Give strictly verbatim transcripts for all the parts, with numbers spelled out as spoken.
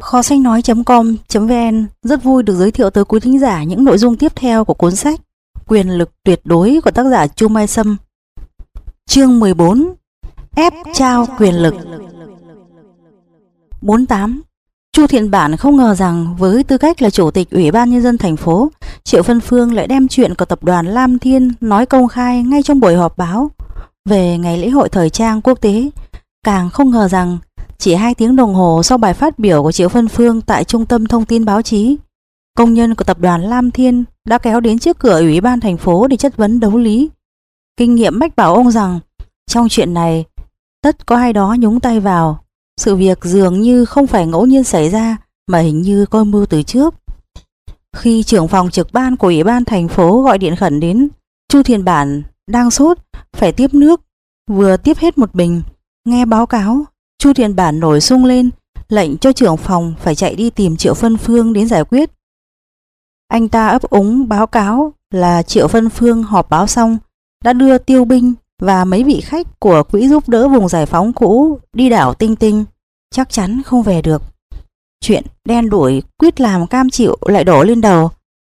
Kho sách nói.com.vn rất vui được giới thiệu tới quý thính giả những nội dung tiếp theo của cuốn sách Quyền lực tuyệt đối của tác giả Chu Mai Sâm. Chương mười bốn. Ép trao quyền lực. bốn mươi tám. Chu Thiện Bản không ngờ rằng với tư cách là chủ tịch Ủy ban Nhân dân thành phố, Triệu Vân Phương lại đem chuyện của tập đoàn Lam Thiên nói công khai ngay trong buổi họp báo về ngày lễ hội thời trang quốc tế. Càng không ngờ rằng chỉ hai tiếng đồng hồ sau bài phát biểu của Triệu Vân Phương tại Trung tâm Thông tin Báo chí, công nhân của tập đoàn Lam Thiên đã kéo đến trước cửa Ủy ban thành phố để chất vấn đấu lý. Kinh nghiệm mách bảo ông rằng trong chuyện này tất có ai đó nhúng tay vào. Sự việc dường như không phải ngẫu nhiên xảy ra mà hình như có mưu từ trước. Khi trưởng phòng trực ban của Ủy ban thành phố gọi điện khẩn đến, Chu Thiện Bản đang sốt phải tiếp nước, vừa tiếp hết một bình. Nghe báo cáo, Chu Thiện Bản nổi sung lên, lệnh cho trưởng phòng phải chạy đi tìm Triệu Vân Phương đến giải quyết. Anh ta ấp úng báo cáo là Triệu Vân Phương họp báo xong đã đưa Tiêu Binh và mấy vị khách của quỹ giúp đỡ vùng giải phóng cũ đi đảo Tinh Tinh, chắc chắn không về được. Chuyện đen đủi quyết làm cam chịu lại đổ lên đầu.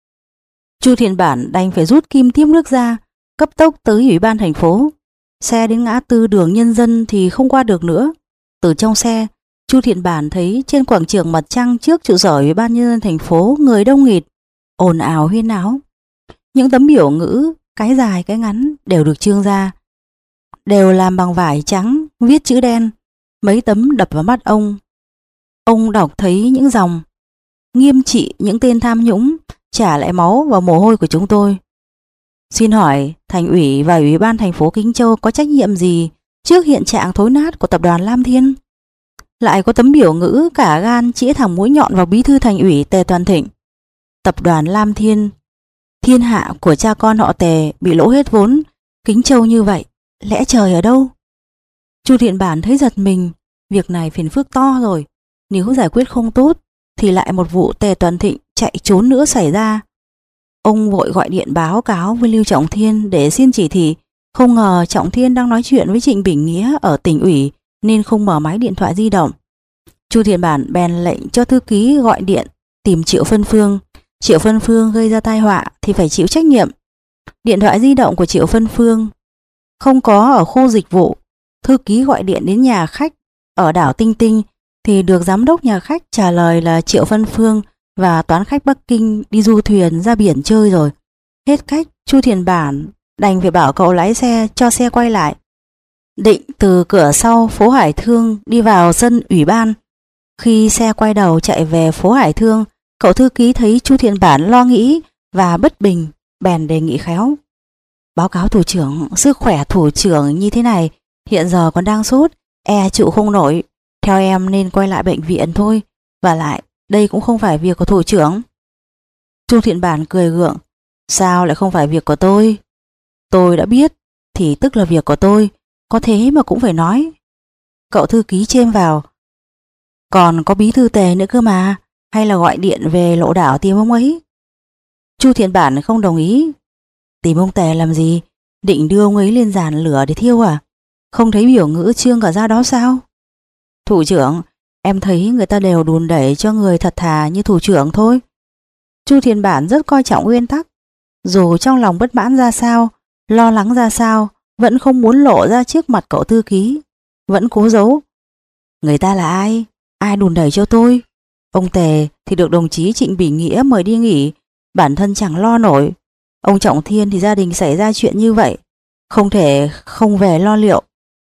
Chu Thiện Bản đành phải rút kim tiếp nước ra, cấp tốc tới Ủy ban thành phố. Xe đến ngã tư đường Nhân Dân thì không qua được nữa. Từ trong xe, Chu Thiện Bản thấy trên quảng trường Mặt Trăng trước trụ sở Ủy ban Nhân dân thành phố người đông nghịt, ồn ào huyên náo. Những tấm biểu ngữ, cái dài cái ngắn đều được trương ra, đều làm bằng vải trắng, viết chữ đen. Mấy tấm đập vào mắt ông. Ông đọc thấy những dòng: nghiêm trị những tên tham nhũng, trả lại máu và mồ hôi của chúng tôi. Xin hỏi thành ủy và Ủy ban thành phố Kính Châu có trách nhiệm gì trước hiện trạng thối nát của tập đoàn Lam Thiên? Lại có tấm biểu ngữ cả gan chĩa thẳng mũi nhọn vào bí thư thành ủy Tề Toàn Thịnh. Tập đoàn Lam Thiên, thiên hạ của cha con họ Tề bị lỗ hết vốn, Kính Châu như vậy, lẽ trời ở đâu? Chu Thiện Bản thấy giật mình, việc này phiền phức to rồi. Nếu giải quyết không tốt thì lại một vụ Tề Toàn Thịnh chạy trốn nữa xảy ra. Ông vội gọi điện báo cáo với Lưu Trọng Thiên để xin chỉ thị. Không ngờ Trọng Thiên đang nói chuyện với Trịnh Bình Nghĩa ở tỉnh ủy nên không mở máy điện thoại di động. Chu Thiện Bản bèn lệnh cho thư ký gọi điện tìm Triệu Vân Phương. Triệu Vân Phương gây ra tai họa thì phải chịu trách nhiệm. Điện thoại di động của Triệu Vân Phương không có ở khu dịch vụ. Thư ký gọi điện đến nhà khách ở đảo Tinh Tinh thì được giám đốc nhà khách trả lời là Triệu Vân Phương và toán khách Bắc Kinh đi du thuyền ra biển chơi rồi. Hết cách, Chu Thiện Bản đành phải bảo cậu lái xe cho xe quay lại. Định từ cửa sau phố Hải Thương đi vào sân ủy ban. Khi xe quay đầu chạy về phố Hải Thương, cậu thư ký thấy Chu Thiện Bản lo nghĩ và bất bình, bèn đề nghị khéo: báo cáo thủ trưởng, sức khỏe thủ trưởng như thế này, hiện giờ còn đang sốt, e chịu không nổi. Theo em nên quay lại bệnh viện thôi, và lại đây cũng không phải việc của thủ trưởng. Chu Thiện Bản cười gượng: sao lại không phải việc của tôi? Tôi đã biết thì tức là việc của tôi, có thế mà cũng phải nói. Cậu thư ký chêm vào: còn có bí thư Tề nữa cơ mà, hay là gọi điện về Lộ Đảo tìm ông ấy? Chu Thiện Bản không đồng ý. Tìm ông Tề làm gì? Định đưa ông ấy lên giàn lửa để thiêu à? Không thấy biểu ngữ trương cả ra đó sao? Thủ trưởng, em thấy người ta đều đùn đẩy cho người thật thà như thủ trưởng thôi. Chu Thiện Bản rất coi trọng nguyên tắc. Dù trong lòng bất mãn ra sao, lo lắng ra sao, vẫn không muốn lộ ra trước mặt cậu thư ký, vẫn cố giấu. Người ta là ai? Ai đùn đẩy cho tôi? Ông Tề thì được đồng chí Trịnh Bình Nghĩa mời đi nghỉ, bản thân chẳng lo nổi. Ông Trọng Thiên thì gia đình xảy ra chuyện như vậy, không thể không về lo liệu.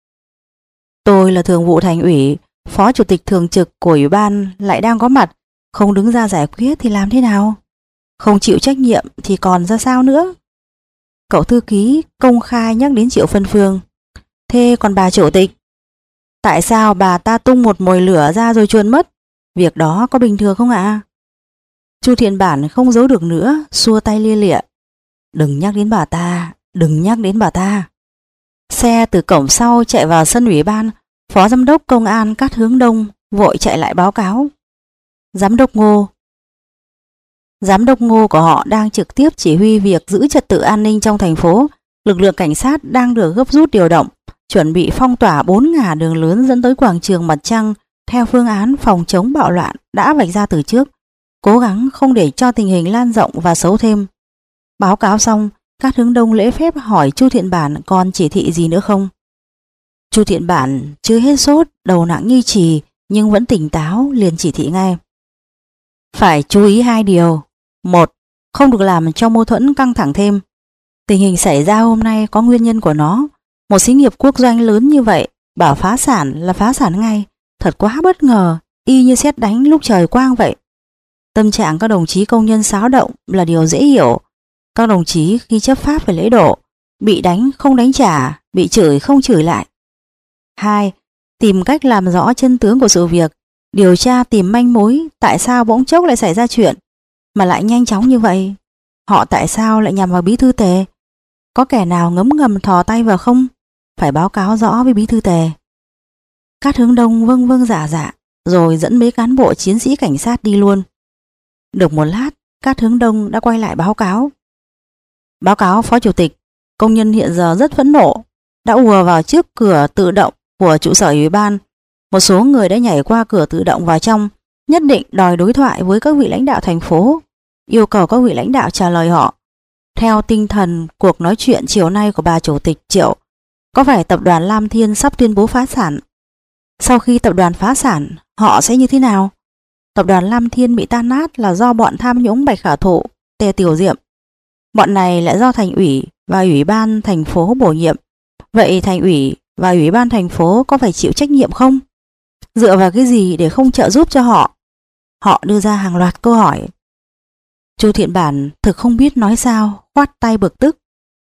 Tôi là thường vụ thành ủy, phó chủ tịch thường trực của ủy ban lại đang có mặt, không đứng ra giải quyết thì làm thế nào? Không chịu trách nhiệm thì còn ra sao nữa? Cậu thư ký công khai nhắc đến Triệu Vân Phương. Thế còn bà chủ tịch? Tại sao bà ta tung một mồi lửa ra rồi chuồn mất? Việc đó có bình thường không ạ? Chu Thiện Bản không giấu được nữa, xua tay lia lịa. Đừng nhắc đến bà ta, đừng nhắc đến bà ta. Xe từ cổng sau chạy vào sân ủy ban. Phó giám đốc công an Cát Hướng Đông vội chạy lại báo cáo. Giám đốc Ngô. Giám đốc Ngô của họ đang trực tiếp chỉ huy việc giữ trật tự an ninh trong thành phố. Lực lượng cảnh sát đang được gấp rút điều động, chuẩn bị phong tỏa bốn ngả đường lớn dẫn tới quảng trường Mặt Trăng theo phương án phòng chống bạo loạn đã vạch ra từ trước, cố gắng không để cho tình hình lan rộng và xấu thêm. Báo cáo xong, Cát Hướng Đông lễ phép hỏi Chu Thiện Bản còn chỉ thị gì nữa không. Chu Thiện Bản chưa hết sốt, đầu nặng như chì nhưng vẫn tỉnh táo, liền chỉ thị ngay. Phải chú ý hai điều. Một, không được làm cho mâu thuẫn căng thẳng thêm. Tình hình xảy ra hôm nay có nguyên nhân của nó. Một xí nghiệp quốc doanh lớn như vậy, bảo phá sản là phá sản ngay, thật quá bất ngờ, y như sét đánh lúc trời quang vậy. Tâm trạng các đồng chí công nhân xáo động là điều dễ hiểu. Các đồng chí khi chấp pháp phải lễ độ, bị đánh không đánh trả, bị chửi không chửi lại. Hai, tìm cách làm rõ chân tướng của sự việc, điều tra tìm manh mối tại sao bỗng chốc lại xảy ra chuyện, mà lại nhanh chóng như vậy. Họ tại sao lại nhằm vào bí thư Tề? Có kẻ nào ngấm ngầm thò tay vào không? Phải báo cáo rõ với bí thư Tề. Cát Hướng Đông vâng vâng dạ dạ, rồi dẫn mấy cán bộ chiến sĩ cảnh sát đi luôn. Được một lát, Cát Hướng Đông đã quay lại báo cáo. Báo cáo Phó Chủ tịch, công nhân hiện giờ rất phẫn nộ, đã ùa vào trước cửa tự động của trụ sở ủy ban. Một số người đã nhảy qua cửa tự động vào trong, nhất định đòi đối thoại với các vị lãnh đạo thành phố, yêu cầu các vị lãnh đạo trả lời họ. Theo tinh thần cuộc nói chuyện chiều nay của bà Chủ tịch Triệu, có phải tập đoàn Lam Thiên sắp tuyên bố phá sản? Sau khi tập đoàn phá sản, họ sẽ như thế nào? Tập đoàn Lam Thiên bị tan nát là do bọn tham nhũng Bạch Khả Thụ, Tề Tiểu Diệm. Bọn này lại do thành ủy và ủy ban thành phố bổ nhiệm. Vậy thành ủy và ủy ban thành phố có phải chịu trách nhiệm không? Dựa vào cái gì để không trợ giúp cho họ? Họ đưa ra hàng loạt câu hỏi. Chu Thiện Bản thực không biết nói sao, khoát tay bực tức.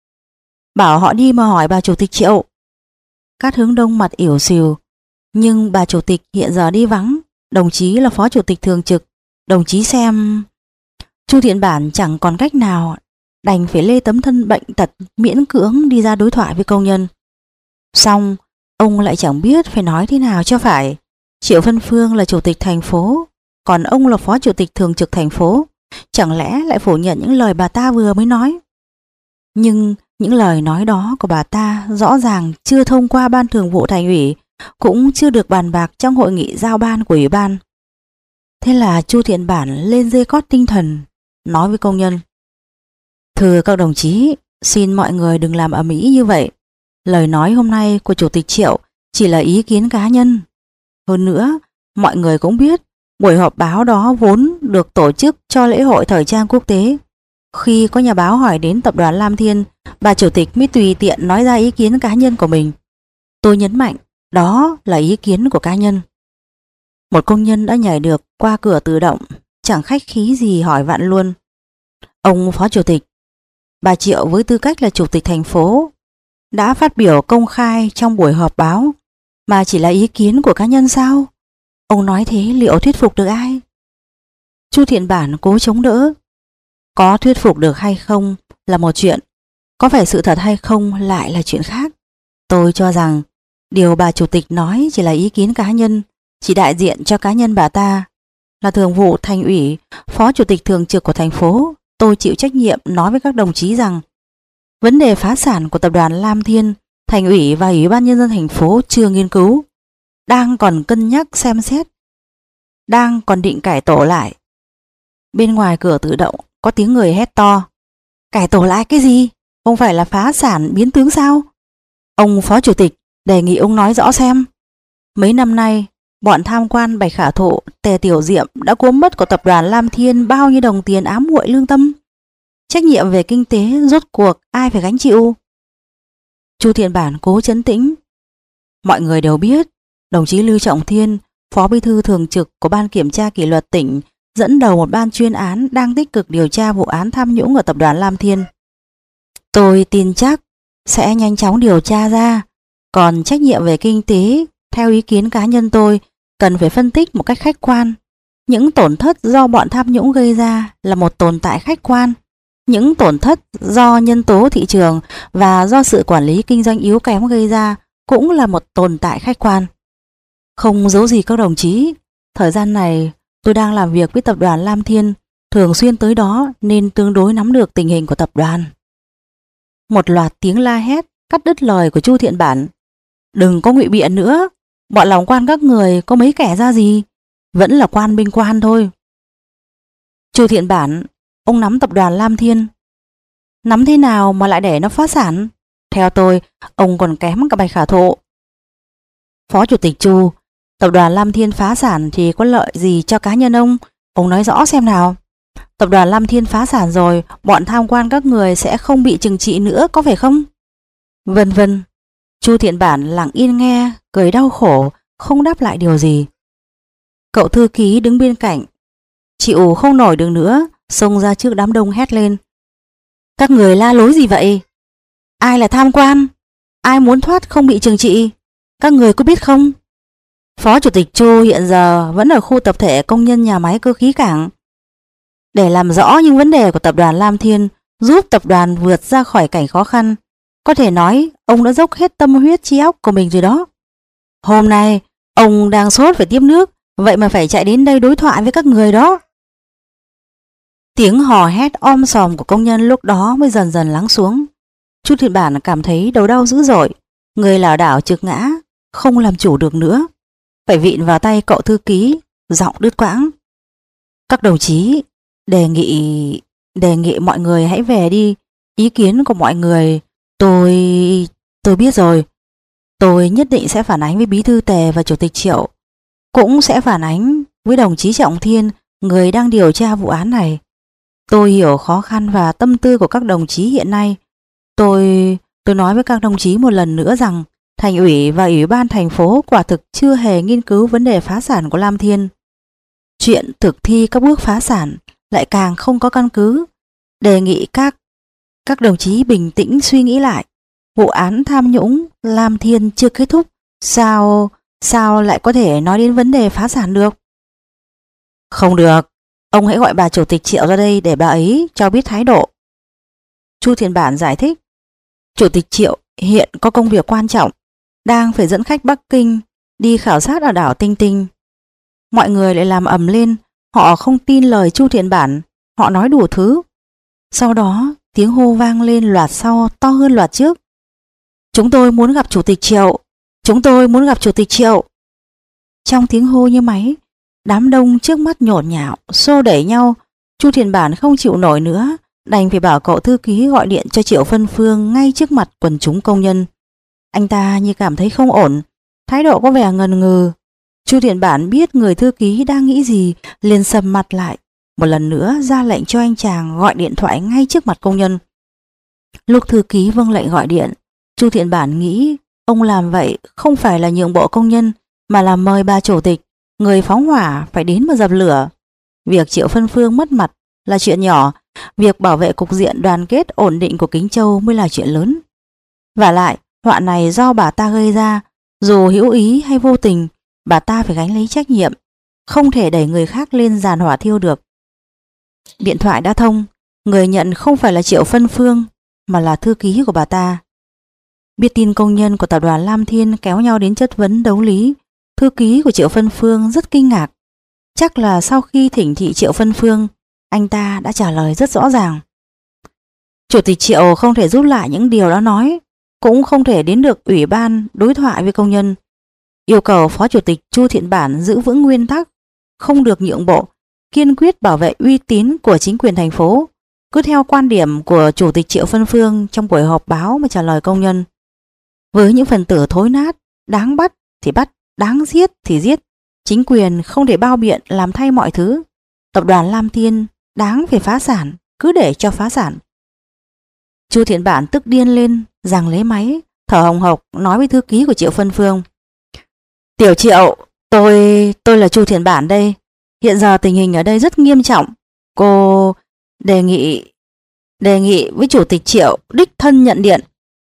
Bảo họ đi mà hỏi bà Chủ tịch Triệu. Cát Hướng Đông mặt ỉu xìu. Nhưng bà Chủ tịch hiện giờ đi vắng, đồng chí là Phó Chủ tịch thường trực, đồng chí xem... Chu Thiện Bản chẳng còn cách nào, đành phải lê tấm thân bệnh tật miễn cưỡng đi ra đối thoại với công nhân. Xong, ông lại chẳng biết phải nói thế nào cho phải. Triệu Vân Phương là Chủ tịch thành phố, còn ông là Phó Chủ tịch thường trực thành phố, chẳng lẽ lại phủ nhận những lời bà ta vừa mới nói? Nhưng những lời nói đó của bà ta rõ ràng chưa thông qua ban thường vụ thành ủy, cũng chưa được bàn bạc trong hội nghị giao ban của ủy ban. Thế là Chu Thiện Bản lên dây cót tinh thần, nói với công nhân. Thưa các đồng chí, xin mọi người đừng làm ầm ĩ như vậy. Lời nói hôm nay của Chủ tịch Triệu chỉ là ý kiến cá nhân. Hơn nữa, mọi người cũng biết buổi họp báo đó vốn được tổ chức cho lễ hội thời trang quốc tế. Khi có nhà báo hỏi đến tập đoàn Lam Thiên, bà Chủ tịch mới tùy tiện nói ra ý kiến cá nhân của mình. Tôi nhấn mạnh, đó là ý kiến của cá nhân. Một công nhân đã nhảy được qua cửa tự động, chẳng khách khí gì hỏi vặn luôn. Ông Phó Chủ tịch, bà Triệu với tư cách là Chủ tịch thành phố đã phát biểu công khai trong buổi họp báo, mà chỉ là ý kiến của cá nhân sao? Ông nói thế liệu thuyết phục được ai? Chu Thiện Bản cố chống đỡ. Có thuyết phục được hay không là một chuyện, có phải sự thật hay không lại là chuyện khác. Tôi cho rằng điều bà Chủ tịch nói chỉ là ý kiến cá nhân, chỉ đại diện cho cá nhân bà ta. Là thường vụ thành ủy, Phó Chủ tịch thường trực của thành phố, tôi chịu trách nhiệm nói với các đồng chí rằng vấn đề phá sản của tập đoàn Lam Thiên, thành ủy và ủy ban nhân dân thành phố chưa nghiên cứu, đang còn cân nhắc xem xét, đang còn định cải tổ lại. Bên ngoài cửa tự động có tiếng người hét to. Cải tổ lại cái gì? Không phải là phá sản biến tướng sao? Ông Phó Chủ tịch, đề nghị ông nói rõ xem. Mấy năm nay, bọn tham quan Bạch Khả Thụ, Tề Tiểu Diệm đã cuốn mất của tập đoàn Lam Thiên bao nhiêu đồng tiền ám muội lương tâm. Trách nhiệm về kinh tế rốt cuộc ai phải gánh chịu? Chu Thiện Bản cố trấn tĩnh. Mọi người đều biết, đồng chí Lưu Trọng Thiên, Phó Bí thư thường trực của Ban Kiểm tra Kỷ luật tỉnh, dẫn đầu một ban chuyên án đang tích cực điều tra vụ án tham nhũng ở tập đoàn Lam Thiên. Tôi tin chắc sẽ nhanh chóng điều tra ra. Còn trách nhiệm về kinh tế, theo ý kiến cá nhân tôi, cần phải phân tích một cách khách quan. Những tổn thất do bọn tham nhũng gây ra là một tồn tại khách quan. Những tổn thất do nhân tố thị trường và do sự quản lý kinh doanh yếu kém gây ra cũng là một tồn tại khách quan. Không giấu gì các đồng chí, thời gian này tôi đang làm việc với tập đoàn Lam Thiên, thường xuyên tới đó nên tương đối nắm được tình hình của tập đoàn. Một loạt tiếng la hét cắt đứt lời của Chu Thiện Bản. Đừng có ngụy biện nữa, bọn lòng quan các người có mấy kẻ ra gì, vẫn là quan binh quan thôi. Chu Thiện Bản, ông nắm tập đoàn Lam Thiên. Nắm thế nào mà lại để nó phá sản? Theo tôi, ông còn kém cả Bạch Khả Thụ. Phó Chủ tịch Chu, tập đoàn Lam Thiên phá sản thì có lợi gì cho cá nhân ông? Ông nói rõ xem nào. Tập đoàn Lam Thiên phá sản rồi, bọn tham quan các người sẽ không bị trừng trị nữa, có phải không? Vân vân. Chu Thiện Bản lặng yên nghe, cười đau khổ, không đáp lại điều gì. Cậu thư ký đứng bên cạnh, chịu không nổi được nữa, xông ra trước đám đông hét lên. Các người la lối gì vậy? Ai là tham quan? Ai muốn thoát không bị trừng trị? Các người có biết không? Phó Chủ tịch Chu hiện giờ vẫn ở khu tập thể công nhân nhà máy cơ khí cảng. Để làm rõ những vấn đề của tập đoàn Lam Thiên, giúp tập đoàn vượt ra khỏi cảnh khó khăn, có thể nói ông đã dốc hết tâm huyết trí óc của mình rồi đó. Hôm nay ông đang sốt phải tiếp nước, vậy mà phải chạy đến đây đối thoại với các người đó. Tiếng hò hét om sòm của công nhân lúc đó mới dần dần lắng xuống. Chu Thiện Bản cảm thấy đầu đau dữ dội, người lảo đảo trượt ngã, không làm chủ được nữa, phải vịn vào tay cậu thư ký, giọng đứt quãng. Các đồng chí, đề nghị đề nghị mọi người hãy về đi. Ý kiến của mọi người tôi tôi biết rồi. Tôi nhất định sẽ phản ánh với Bí thư Tề và Chủ tịch Triệu, cũng sẽ phản ánh với đồng chí Trọng Thiên, người đang điều tra vụ án này. Tôi hiểu khó khăn và tâm tư của các đồng chí hiện nay. Tôi tôi nói với các đồng chí một lần nữa rằng Thành ủy và Ủy ban thành phố quả thực chưa hề nghiên cứu vấn đề phá sản của Lam Thiên. Chuyện thực thi các bước phá sản lại càng không có căn cứ. Đề nghị các các đồng chí bình tĩnh suy nghĩ lại. Vụ án tham nhũng Lam Thiên chưa kết thúc, sao sao lại có thể nói đến vấn đề phá sản được? Không được, ông hãy gọi bà Chủ tịch Triệu ra đây để bà ấy cho biết thái độ. Chu Thiện Bản giải thích. Chủ tịch Triệu hiện có công việc quan trọng, đang phải dẫn khách Bắc Kinh đi khảo sát ở đảo Tinh Tinh. Mọi người lại làm ầm lên, họ không tin lời Chu Thiện Bản, họ nói đủ thứ. Sau đó tiếng hô vang lên loạt sau to hơn loạt trước. Chúng tôi muốn gặp Chủ tịch Triệu, chúng tôi muốn gặp Chủ tịch Triệu. Trong tiếng hô như máy, đám đông trước mắt nhổn nhạo, xô đẩy nhau. Chu Thiện Bản không chịu nổi nữa, đành phải bảo cậu thư ký gọi điện cho Triệu Phân Phương ngay trước mặt quần chúng công nhân. Anh ta như cảm thấy không ổn, thái độ có vẻ ngần ngừ. Chu Thiện Bản biết người thư ký đang nghĩ gì, liền sầm mặt lại, một lần nữa ra lệnh cho anh chàng gọi điện thoại ngay trước mặt công nhân. Lúc thư ký vâng lệnh gọi điện, Chu Thiện Bản nghĩ ông làm vậy không phải là nhượng bộ công nhân, mà là mời bà chủ tịch, người phóng hỏa, phải đến mà dập lửa. Việc Triệu Phân Phương mất mặt là chuyện nhỏ, việc bảo vệ cục diện đoàn kết ổn định của Kính Châu mới là chuyện lớn. Vả lại, họa này do bà ta gây ra, dù hữu ý hay vô tình, bà ta phải gánh lấy trách nhiệm, không thể đẩy người khác lên giàn hỏa thiêu được. Điện thoại đã thông, người nhận không phải là Triệu Phân Phương, mà là thư ký của bà ta. Biết tin công nhân của tập đoàn Lam Thiên kéo nhau đến chất vấn đấu lý, thư ký của Triệu Phân Phương rất kinh ngạc. Chắc là sau khi thỉnh thị Triệu Phân Phương, anh ta đã trả lời rất rõ ràng. Chủ tịch Triệu không thể giúp lại những điều đã nói, cũng không thể đến được ủy ban đối thoại với công nhân. Yêu cầu Phó Chủ tịch Chu Thiện Bản giữ vững nguyên tắc, không được nhượng bộ, kiên quyết bảo vệ uy tín của chính quyền thành phố, cứ theo quan điểm của Chủ tịch Triệu Phân Phương trong buổi họp báo mà trả lời công nhân. Với những phần tử thối nát, đáng bắt thì bắt, đáng giết thì giết, chính quyền không thể bao biện làm thay mọi thứ. Tập đoàn Lam Thiên đáng phải phá sản, cứ để cho phá sản. Chu Thiện Bản tức điên lên, giằng lấy máy, thở hồng hộc nói với thư ký của Triệu Phân Phương. Tiểu Triệu, tôi tôi là Chu Thiện Bản đây. Hiện giờ tình hình ở đây rất nghiêm trọng. Cô đề nghị đề nghị với Chủ tịch Triệu đích thân nhận điện.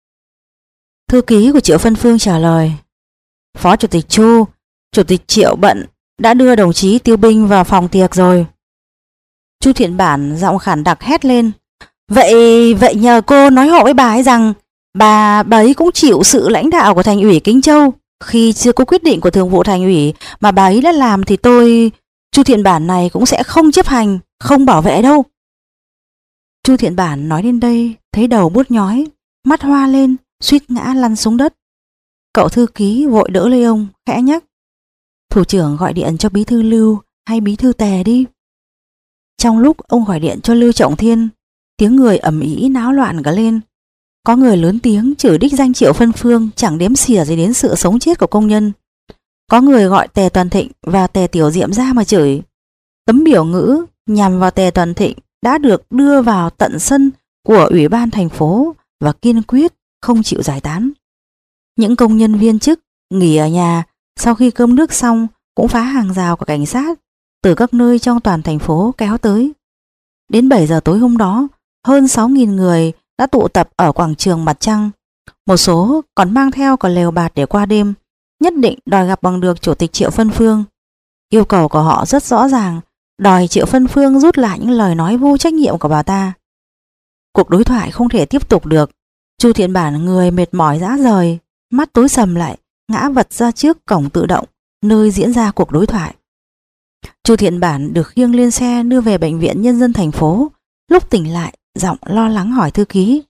Thư ký của Triệu Phân Phương trả lời. Phó Chủ tịch Chu, Chủ tịch Triệu bận, đã đưa đồng chí Tiêu Binh vào phòng tiệc rồi. Chu Thiện Bản giọng khản đặc hét lên. Vậy vậy nhờ cô nói hộ với bà ấy rằng bà bà ấy cũng chịu sự lãnh đạo của Thành ủy Kính Châu. Khi chưa có quyết định của Thường vụ Thành ủy mà bà ấy đã làm thì tôi, Chu Thiện Bản này cũng sẽ không chấp hành, không bảo vệ đâu. Chu Thiện Bản nói đến đây thấy đầu buốt nhói, mắt hoa lên, suýt ngã lăn xuống đất. Cậu thư ký vội đỡ lấy ông, khẽ nhắc: Thủ trưởng gọi điện cho bí thư Lưu hay bí thư Tề đi. Trong lúc ông gọi điện cho Lưu Trọng Thiên, tiếng người ầm ĩ náo loạn cả lên. Có người lớn tiếng chửi đích danh Triệu Phân Phương chẳng đếm xỉa gì đến sự sống chết của công nhân. Có người gọi Tề Toàn Thịnh và Tề Tiểu Diệm ra mà chửi. Tấm biểu ngữ nhằm vào Tề Toàn Thịnh đã được đưa vào tận sân của Ủy ban thành phố và kiên quyết không chịu giải tán. Những công nhân viên chức nghỉ ở nhà sau khi cơm nước xong cũng phá hàng rào của cảnh sát từ các nơi trong toàn thành phố kéo tới. Đến bảy giờ tối hôm đó, hơn sáu nghìn người đã tụ tập ở quảng trường Mặt Trăng. Một số còn mang theo cả lều bạt để qua đêm, nhất định đòi gặp bằng được Chủ tịch Triệu Phân Phương. Yêu cầu của họ rất rõ ràng, đòi Triệu Phân Phương rút lại những lời nói vô trách nhiệm của bà ta. Cuộc đối thoại không thể tiếp tục được. Chu Thiện Bản người mệt mỏi rã rời, mắt tối sầm lại, ngã vật ra trước cổng tự động nơi diễn ra cuộc đối thoại. Chu Thiện Bản được khiêng lên xe đưa về bệnh viện nhân dân thành phố. Lúc tỉnh lại, giọng lo lắng hỏi thư ký: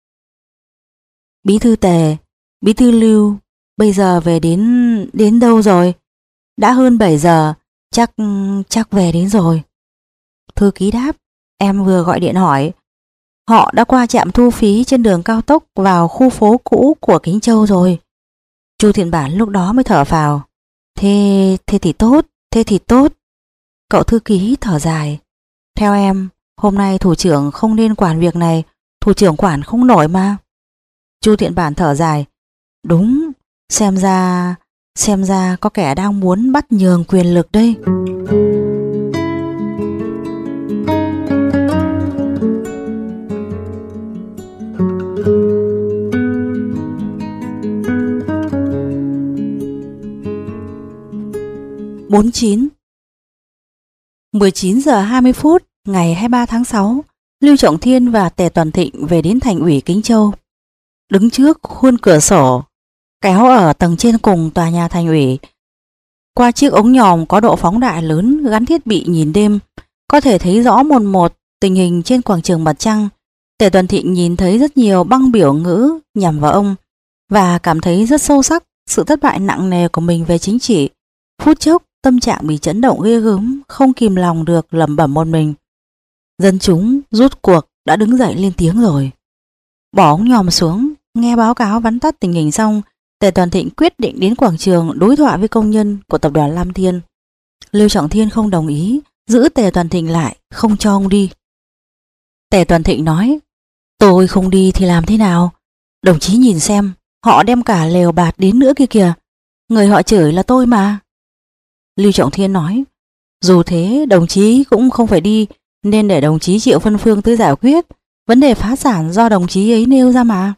Bí thư Tề, bí thư Lưu bây giờ về đến đến đâu rồi? Đã hơn bảy giờ, chắc chắc về đến rồi. Thư ký đáp: Em vừa gọi điện hỏi, họ đã qua trạm thu phí trên đường cao tốc vào khu phố cũ của Kính Châu rồi. Chu Thiện Bản lúc đó mới thở phào. Thế thế thì tốt, thế thì tốt. Cậu thư ký thở dài. Theo em, hôm nay thủ trưởng không nên quản việc này, thủ trưởng quản không nổi mà. Chu Thiện Bản thở dài. Đúng, xem ra, xem ra có kẻ đang muốn bắt nhường quyền lực đây. bốn mươi chín. mười chín giờ hai mươi phút ngày hai mươi ba tháng sáu, Lưu Trọng Thiên và Tề Toàn Thịnh về đến thành ủy Kính Châu. Đứng trước khuôn cửa sổ kéo ở tầng trên cùng tòa nhà thành ủy, qua chiếc ống nhòm có độ phóng đại lớn gắn thiết bị nhìn đêm, có thể thấy rõ một một tình hình trên quảng trường Mặt Trăng. Tề Toàn Thịnh nhìn thấy rất nhiều băng biểu ngữ nhằm vào ông và cảm thấy rất sâu sắc sự thất bại nặng nề của mình về chính trị. Phút chốc tâm trạng bị chấn động ghê gớm, không kìm lòng được lẩm bẩm một mình. Dân chúng rút cuộc đã đứng dậy lên tiếng rồi. Bỏ ống nhòm xuống, nghe báo cáo vắn tắt tình hình xong, Tề Toàn Thịnh quyết định đến quảng trường đối thoại với công nhân của tập đoàn Lam Thiên. Lưu Trọng Thiên không đồng ý, giữ Tề Toàn Thịnh lại, không cho ông đi. Tề Toàn Thịnh nói: Tôi không đi thì làm thế nào? Đồng chí nhìn xem, họ đem cả lều bạt đến nữa kia kìa. Người họ chửi là tôi mà. Lưu Trọng Thiên nói: Dù thế đồng chí cũng không phải đi, nên để đồng chí Triệu Phân Phương tới giải quyết. Vấn đề phá sản do đồng chí ấy nêu ra mà.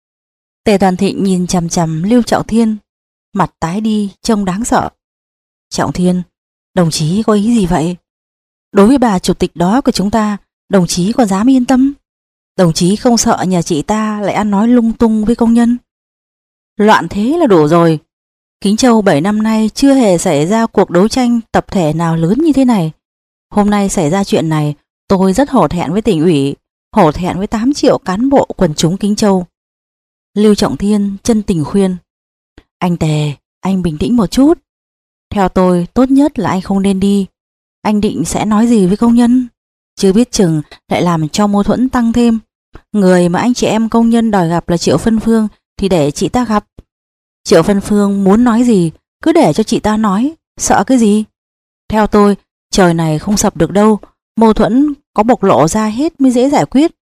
Tề Toàn Thịnh nhìn chằm chằm Lưu Trọng Thiên, mặt tái đi trông đáng sợ. Trọng Thiên, đồng chí có ý gì vậy? Đối với bà chủ tịch đó của chúng ta, đồng chí còn dám yên tâm? Đồng chí không sợ nhà chị ta lại ăn nói lung tung với công nhân? Loạn thế là đủ rồi. Kính Châu bảy năm nay chưa hề xảy ra cuộc đấu tranh tập thể nào lớn như thế này. Hôm nay xảy ra chuyện này, tôi rất hổ thẹn với tỉnh ủy, hổ thẹn với tám triệu cán bộ quần chúng Kính Châu. Lưu Trọng Thiên chân tình khuyên: Anh Tề, anh bình tĩnh một chút. Theo tôi, tốt nhất là anh không nên đi. Anh định sẽ nói gì với công nhân? Chưa biết chừng lại làm cho mâu thuẫn tăng thêm. Người mà anh chị em công nhân đòi gặp là Triệu Phân Phương thì để chị ta gặp. Triệu Phân Phương muốn nói gì cứ để cho chị ta nói, sợ cái gì? Theo tôi, trời này không sập được đâu, mâu thuẫn có bộc lộ ra hết mới dễ giải quyết.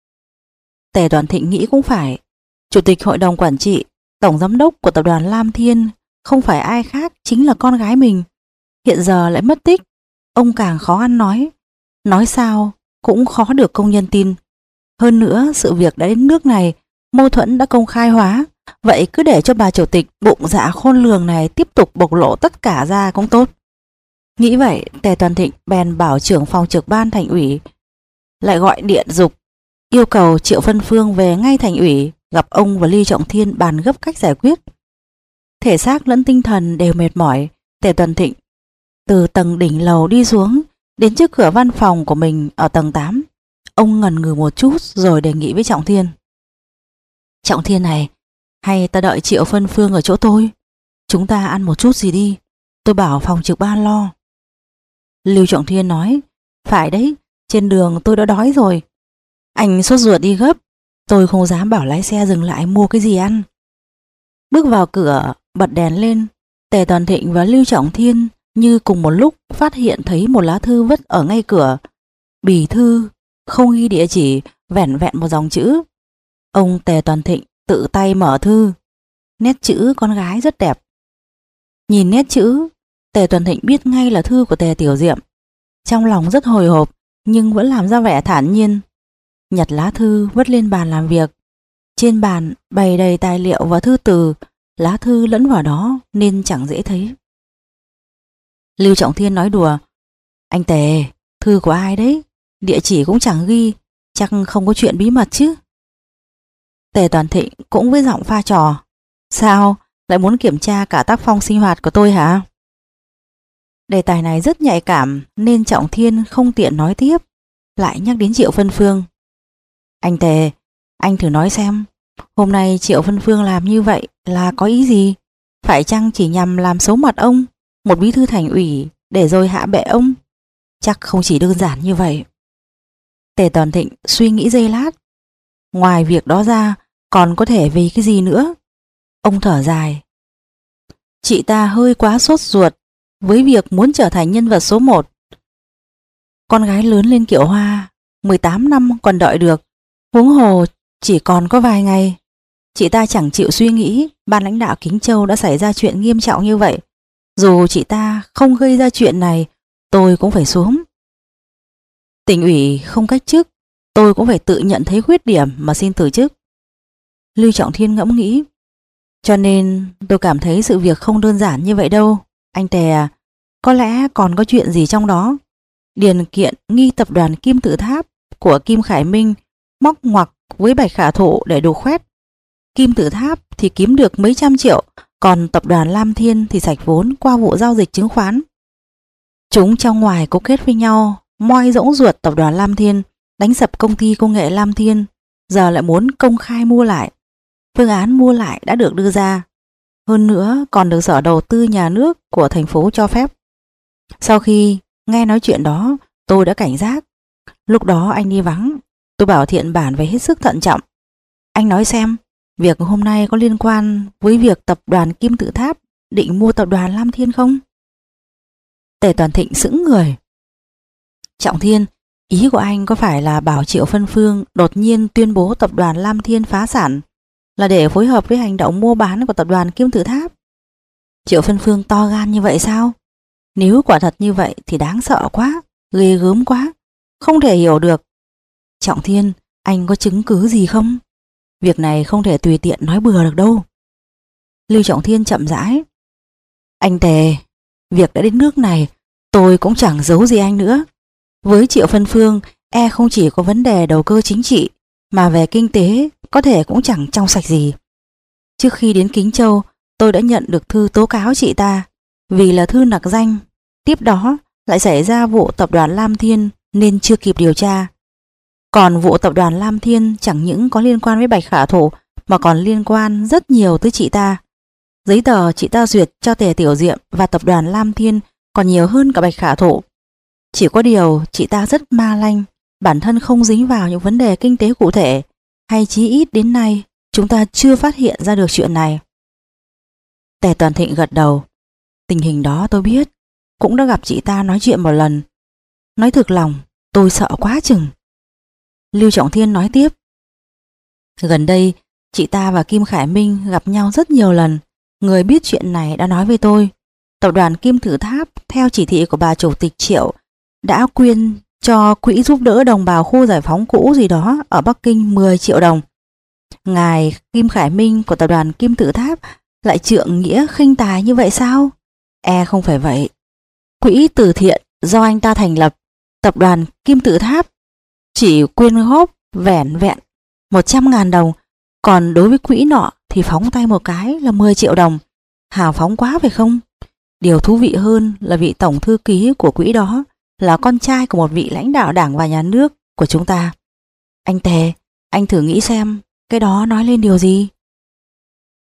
Tề Toàn Thịnh nghĩ cũng phải. Chủ tịch hội đồng quản trị, tổng giám đốc của tập đoàn Lam Thiên không phải ai khác chính là con gái mình. Hiện giờ lại mất tích, ông càng khó ăn nói. Nói sao cũng khó được công nhân tin. Hơn nữa sự việc đã đến nước này, mâu thuẫn đã công khai hóa. Vậy cứ để cho bà chủ tịch bụng dạ khôn lường này tiếp tục bộc lộ tất cả ra cũng tốt. Nghĩ vậy, Tề Toàn Thịnh bèn bảo trưởng phòng trực ban thành ủy lại gọi điện giục, yêu cầu Triệu Phân Phương về ngay thành ủy gặp ông và Lưu Trọng Thiên bàn gấp cách giải quyết. Thể xác lẫn tinh thần đều mệt mỏi, Tề Toàn Thịnh từ tầng đỉnh lầu đi xuống, đến trước cửa văn phòng của mình ở tầng tám. Ông ngần ngừ một chút rồi đề nghị với Trọng Thiên: Trọng Thiên này, Hay ta đợi Triệu Phân Phương ở chỗ tôi? Chúng ta ăn một chút gì đi, tôi bảo phòng trực ban lo. Lưu Trọng Thiên nói, phải đấy, trên đường tôi đã đói rồi. Anh sốt ruột đi gấp, tôi không dám bảo lái xe dừng lại mua cái gì ăn. Bước vào cửa, bật đèn lên, Tề Toàn Thịnh và Lưu Trọng Thiên như cùng một lúc phát hiện thấy một lá thư vứt ở ngay cửa. Bì thư, không ghi địa chỉ, vẻn vẹn một dòng chữ. Ông Tề Toàn Thịnh tự tay mở thư. Nét chữ con gái rất đẹp. Nhìn nét chữ, Tề Toàn Thịnh biết ngay là thư của Tề Tiểu Diệm. Trong lòng rất hồi hộp, nhưng vẫn làm ra vẻ thản nhiên. Nhặt lá thư vứt lên bàn làm việc. Trên bàn bày đầy tài liệu và thư từ, lá thư lẫn vào đó nên chẳng dễ thấy. Lưu Trọng Thiên nói đùa, anh Tề, thư của ai đấy? Địa chỉ cũng chẳng ghi, chắc không có chuyện bí mật chứ. Tề Toàn Thịnh cũng với giọng pha trò, sao lại muốn kiểm tra cả tác phong sinh hoạt của tôi hả? Đề tài này rất nhạy cảm nên Trọng Thiên không tiện nói tiếp, lại nhắc đến Triệu Phân Phương. Anh Tề, anh thử nói xem, hôm nay Triệu Phân Phương làm như vậy là có ý gì? Phải chăng chỉ nhằm làm xấu mặt ông, một bí thư thành ủy, để rồi hạ bệ ông? Chắc không chỉ đơn giản như vậy. Tề Toàn Thịnh suy nghĩ giây lát. Ngoài việc đó ra, còn có thể vì cái gì nữa? Ông thở dài. Chị ta hơi quá sốt ruột với việc muốn trở thành nhân vật số một. Con gái lớn lên Kiệu Hoa, mười tám năm còn đợi được, huống hồ chỉ còn có vài ngày. Chị ta chẳng chịu suy nghĩ ban lãnh đạo Kính Châu đã xảy ra chuyện nghiêm trọng như vậy. Dù chị ta không gây ra chuyện này, tôi cũng phải xuống. Tỉnh ủy không cách chức, tôi cũng phải tự nhận thấy khuyết điểm mà xin từ chức. Lưu Trọng Thiên ngẫm nghĩ. Cho nên tôi cảm thấy sự việc không đơn giản như vậy đâu. Anh Tề à, có lẽ còn có chuyện gì trong đó. Điền kiện nghi tập đoàn Kim Tự Tháp của Kim Khải Minh móc ngoặc với Bạch Khả Thụ để đục khoét. Kim Tự Tháp thì kiếm được mấy trăm triệu, còn tập đoàn Lam Thiên thì sạch vốn qua vụ giao dịch chứng khoán. Chúng trong ngoài cấu kết với nhau, moi rỗng ruột tập đoàn Lam Thiên, đánh sập công ty công nghệ Lam Thiên, giờ lại muốn công khai mua lại. Phương án mua lại đã được đưa ra, hơn nữa còn được Sở Đầu tư Nhà nước của thành phố cho phép. Sau khi nghe nói chuyện đó, tôi đã cảnh giác. Lúc đó anh đi vắng, tôi bảo Thiện Bản phải hết sức thận trọng. Anh nói xem, việc hôm nay có liên quan với việc tập đoàn Kim Tự Tháp định mua tập đoàn Lam Thiên không? Tề Toàn Thịnh sững người. Trọng Thiên, ý của anh có phải là bảo Triệu Phân Phương đột nhiên tuyên bố tập đoàn Lam Thiên phá sản là để phối hợp với hành động mua bán của tập đoàn Kim Tự Tháp? Triệu Phân Phương to gan như vậy sao? Nếu quả thật như vậy thì đáng sợ quá, ghê gớm quá, không thể hiểu được. Trọng Thiên, anh có chứng cứ gì không? Việc này không thể tùy tiện nói bừa được đâu. Lưu Trọng Thiên chậm rãi. Anh Tề, việc đã đến nước này, tôi cũng chẳng giấu gì anh nữa. Với Triệu Phân Phương, e không chỉ có vấn đề đầu cơ chính trị, mà về kinh tế có thể cũng chẳng trong sạch gì. Trước khi đến Kính Châu, tôi đã nhận được thư tố cáo chị ta, vì là thư nặc danh. Tiếp đó lại xảy ra vụ tập đoàn Lam Thiên nên chưa kịp điều tra. Còn vụ tập đoàn Lam Thiên chẳng những có liên quan với Bạch Khả Thụ mà còn liên quan rất nhiều tới chị ta. Giấy tờ chị ta duyệt cho Tề Tiểu Diệm và tập đoàn Lam Thiên còn nhiều hơn cả Bạch Khả Thụ. Chỉ có điều chị ta rất ma lanh, bản thân không dính vào những vấn đề kinh tế cụ thể, hay chí ít đến nay chúng ta chưa phát hiện ra được chuyện này. Tề Toàn Thịnh gật đầu. Tình hình đó tôi biết, cũng đã gặp chị ta nói chuyện một lần. Nói thực lòng, tôi sợ quá chừng. Lưu Trọng Thiên nói tiếp. Gần đây, chị ta và Kim Khải Minh gặp nhau rất nhiều lần. Người biết chuyện này đã nói với tôi, tập đoàn Kim Tự Tháp theo chỉ thị của bà chủ tịch Triệu đã quyên cho quỹ giúp đỡ đồng bào khu giải phóng cũ gì đó ở Bắc Kinh mười triệu đồng. Ngài Kim Khải Minh của tập đoàn Kim Tự Tháp lại trượng nghĩa khinh tài như vậy sao? E không phải vậy. Quỹ từ thiện do anh ta thành lập, tập đoàn Kim Tự Tháp chỉ quyên góp vẻn vẹn một trăm ngàn đồng, còn đối với quỹ nọ thì phóng tay một cái là mười triệu đồng. Hào phóng quá phải không? Điều thú vị hơn là vị tổng thư ký của quỹ đó là con trai của một vị lãnh đạo đảng và nhà nước của chúng ta. Anh Tề, anh thử nghĩ xem cái đó nói lên điều gì?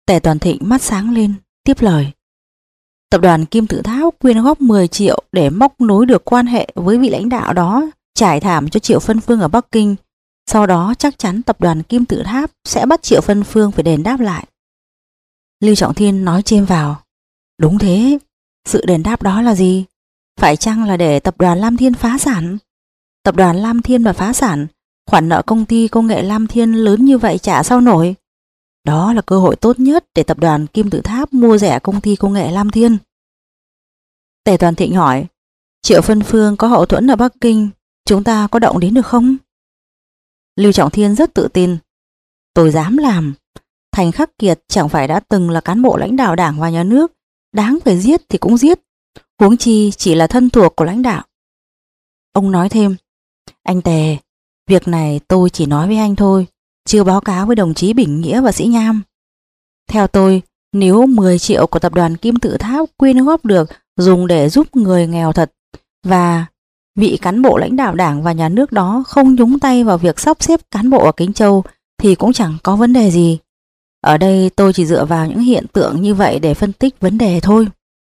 Tề Toàn Thịnh mắt sáng lên, tiếp lời. Tập đoàn Kim Tự Tháp quyên góp mười triệu để móc nối được quan hệ với vị lãnh đạo đó, trải thảm cho Triệu Phân Phương ở Bắc Kinh. Sau đó chắc chắn tập đoàn Kim Tự Tháp sẽ bắt Triệu Phân Phương phải đền đáp lại. Lưu Trọng Thiên nói chêm vào. Đúng thế, sự đền đáp đó là gì? Phải chăng là để tập đoàn Lam Thiên phá sản? Tập đoàn Lam Thiên mà phá sản, khoản nợ công ty công nghệ Lam Thiên lớn như vậy trả sao nổi? Đó là cơ hội tốt nhất để tập đoàn Kim Tự Tháp mua rẻ công ty công nghệ Lam Thiên. Tề Toàn Thịnh hỏi, Triệu Phân Phương có hậu thuẫn ở Bắc Kinh, chúng ta có động đến được không? Lưu Trọng Thiên rất tự tin. Tôi dám làm. Thành Khắc Kiệt chẳng phải đã từng là cán bộ lãnh đạo đảng và nhà nước, đáng phải giết thì cũng giết, huống chi chỉ là thân thuộc của lãnh đạo. Ông nói thêm, anh Tề, việc này tôi chỉ nói với anh thôi, chưa báo cáo với đồng chí Bình Nghĩa và Sĩ Nham. Theo tôi, nếu mười triệu của tập đoàn Kim Tự Tháp quyên góp được dùng để giúp người nghèo thật, và vị cán bộ lãnh đạo đảng và nhà nước đó không nhúng tay vào việc sắp xếp cán bộ ở Kính Châu thì cũng chẳng có vấn đề gì. Ở đây tôi chỉ dựa vào những hiện tượng như vậy để phân tích vấn đề thôi.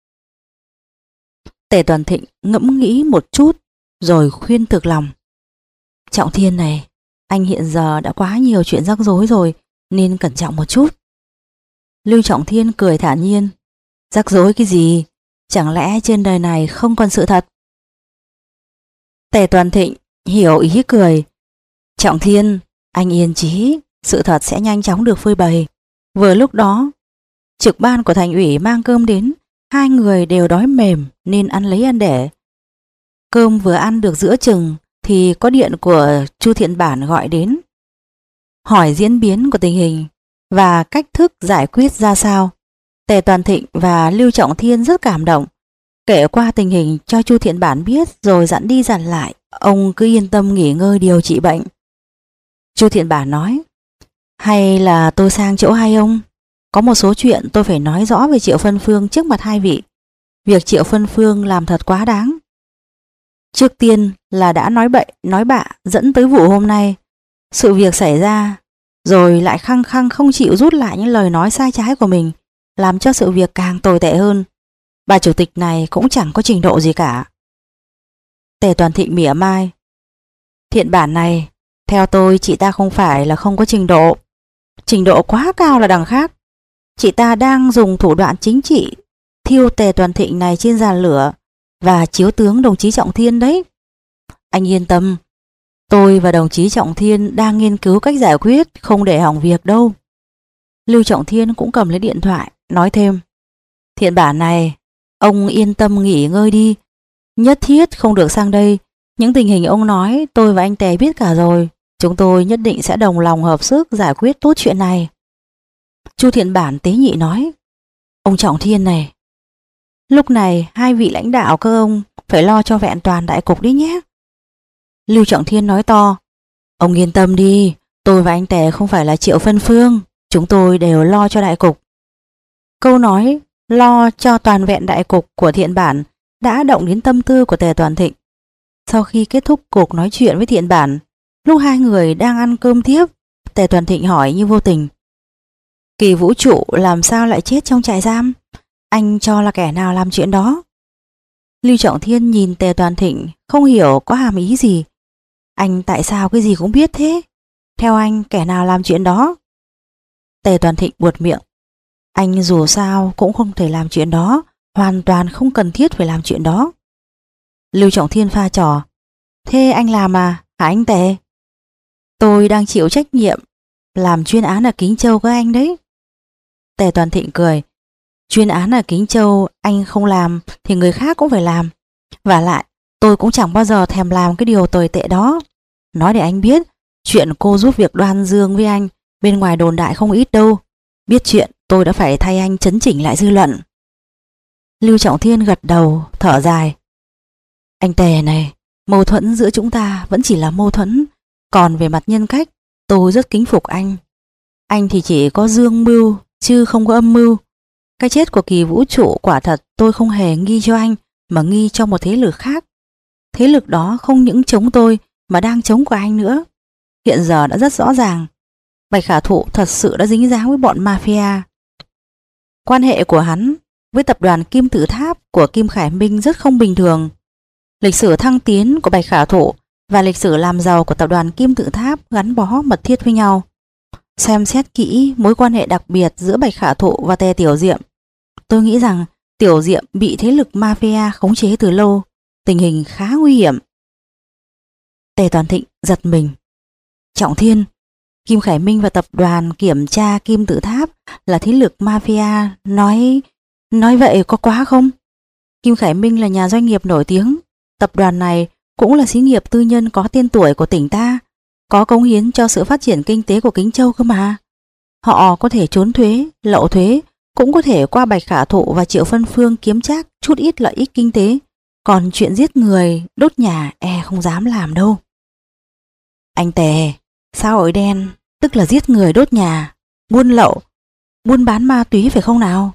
Tề Toàn Thịnh ngẫm nghĩ một chút rồi khuyên thực lòng. Trọng Thiên này, anh hiện giờ đã quá nhiều chuyện rắc rối rồi, nên cẩn trọng một chút. Lưu Trọng Thiên cười thản nhiên. Rắc rối cái gì? Chẳng lẽ trên đời này không còn sự thật? Tề Toàn Thịnh hiểu ý cười. Trọng Thiên, anh yên chí, sự thật sẽ nhanh chóng được phơi bày. Vừa lúc đó, trực ban của thành ủy mang cơm đến, hai người đều đói mềm nên ăn lấy ăn để. Cơm vừa ăn được giữa chừng thì có điện của Chu Thiện Bản gọi đến, hỏi diễn biến của tình hình và cách thức giải quyết ra sao. Tề Toàn Thịnh và Lưu Trọng Thiên rất cảm động, kể qua tình hình cho Chu Thiện Bản biết rồi dặn đi dặn lại, ông cứ yên tâm nghỉ ngơi điều trị bệnh. Chu Thiện Bản nói, hay là tôi sang chỗ hai ông? Có một số chuyện tôi phải nói rõ về Triệu Phân Phương trước mặt hai vị. Việc Triệu Phân Phương làm thật quá đáng. Trước tiên là đã nói bậy, nói bạ dẫn tới vụ hôm nay. Sự việc xảy ra, rồi lại khăng khăng không chịu rút lại những lời nói sai trái của mình, làm cho sự việc càng tồi tệ hơn. Bà chủ tịch này cũng chẳng có trình độ gì cả. Tề Toàn Thịnh mỉa mai. Thiện Bản này, theo tôi chị ta không phải là không có trình độ. Trình độ quá cao là đằng khác. Chị ta đang dùng thủ đoạn chính trị thiêu Tề Toàn Thịnh này trên giàn lửa và chiếu tướng đồng chí Trọng Thiên đấy. Anh yên tâm, tôi và đồng chí Trọng Thiên đang nghiên cứu cách giải quyết, không để hỏng việc đâu. Lưu Trọng Thiên cũng cầm lấy điện thoại, nói thêm. Thiện Bản này, ông yên tâm nghỉ ngơi đi, nhất thiết không được sang đây. Những tình hình ông nói tôi và anh Tề biết cả rồi. Chúng tôi nhất định sẽ đồng lòng hợp sức giải quyết tốt chuyện này. Chu Thiện Bản tế nhị nói. Ông Trọng Thiên này, lúc này hai vị lãnh đạo cơ ông phải lo cho vẹn toàn đại cục đi nhé. Lưu Trọng Thiên nói to. Ông yên tâm đi, tôi và anh Tề không phải là Triệu Phân Phương, chúng tôi đều lo cho đại cục. Câu nói lo cho toàn vẹn đại cục của Thiện Bản đã động đến tâm tư của Tề Toàn Thịnh. Sau khi kết thúc cuộc nói chuyện với Thiện Bản, lúc hai người đang ăn cơm tiếp, Tề Toàn Thịnh hỏi như vô tình. Kỳ Vũ Trụ làm sao lại chết trong trại giam? Anh cho là kẻ nào làm chuyện đó? Lưu Trọng Thiên nhìn Tề Toàn Thịnh không hiểu có hàm ý gì. Anh tại sao cái gì cũng biết thế? Theo anh kẻ nào làm chuyện đó? Tề Toàn Thịnh buột miệng. Anh dù sao cũng không thể làm chuyện đó, hoàn toàn không cần thiết phải làm chuyện đó. Lưu Trọng Thiên pha trò. Thế anh làm à, hả anh Tề? Tôi đang chịu trách nhiệm làm chuyên án ở Kính Châu với anh đấy. Tề Toàn Thịnh cười. Chuyên án ở Kính Châu anh không làm thì người khác cũng phải làm. Và lại tôi cũng chẳng bao giờ thèm làm cái điều tồi tệ đó. Nói để anh biết, chuyện cô giúp việc Đoan Dương với anh bên ngoài đồn đại không ít đâu. Biết chuyện tôi đã phải thay anh chấn chỉnh lại dư luận. Lưu Trọng Thiên gật đầu, thở dài. Anh Tề này, mâu thuẫn giữa chúng ta vẫn chỉ là mâu thuẫn. Còn về mặt nhân cách, tôi rất kính phục anh. Anh thì chỉ có dương mưu, chứ không có âm mưu. Cái chết của Kỳ Vũ Trụ quả thật tôi không hề nghi cho anh, mà nghi cho một thế lực khác. Thế lực đó không những chống tôi, mà đang chống của anh nữa. Hiện giờ đã rất rõ ràng, Bạch Khả Thụ thật sự đã dính dáng với bọn mafia. Quan hệ của hắn với tập đoàn Kim Tự Tháp của Kim Khải Minh rất không bình thường. Lịch sử thăng tiến của Bạch Khả Thụ và lịch sử làm giàu của tập đoàn Kim Tự Tháp gắn bó mật thiết với nhau. Xem xét kỹ mối quan hệ đặc biệt giữa Bạch Khả Thụ và Tề Tiểu Diệm, tôi nghĩ rằng Tiểu Diệm bị thế lực mafia khống chế từ lâu, tình hình khá nguy hiểm. Tề Toàn Thịnh giật mình. Trọng Thiên, Kim Khải Minh và tập đoàn kiểm tra Kim Tự Tháp là thế lực mafia, nói nói vậy có quá không? Kim Khải Minh là nhà doanh nghiệp nổi tiếng, tập đoàn này cũng là xí nghiệp tư nhân có tên tuổi của tỉnh ta, có cống hiến cho sự phát triển kinh tế của Kính Châu cơ mà. Họ có thể trốn thuế, lậu thuế, cũng có thể qua Bạch Khả Thụ và Triệu Phân Phương kiếm trác chút ít lợi ích kinh tế, còn chuyện giết người, đốt nhà e không dám làm đâu. Anh Tề, xã hội đen tức là giết người đốt nhà, buôn lậu, buôn bán ma túy phải không nào?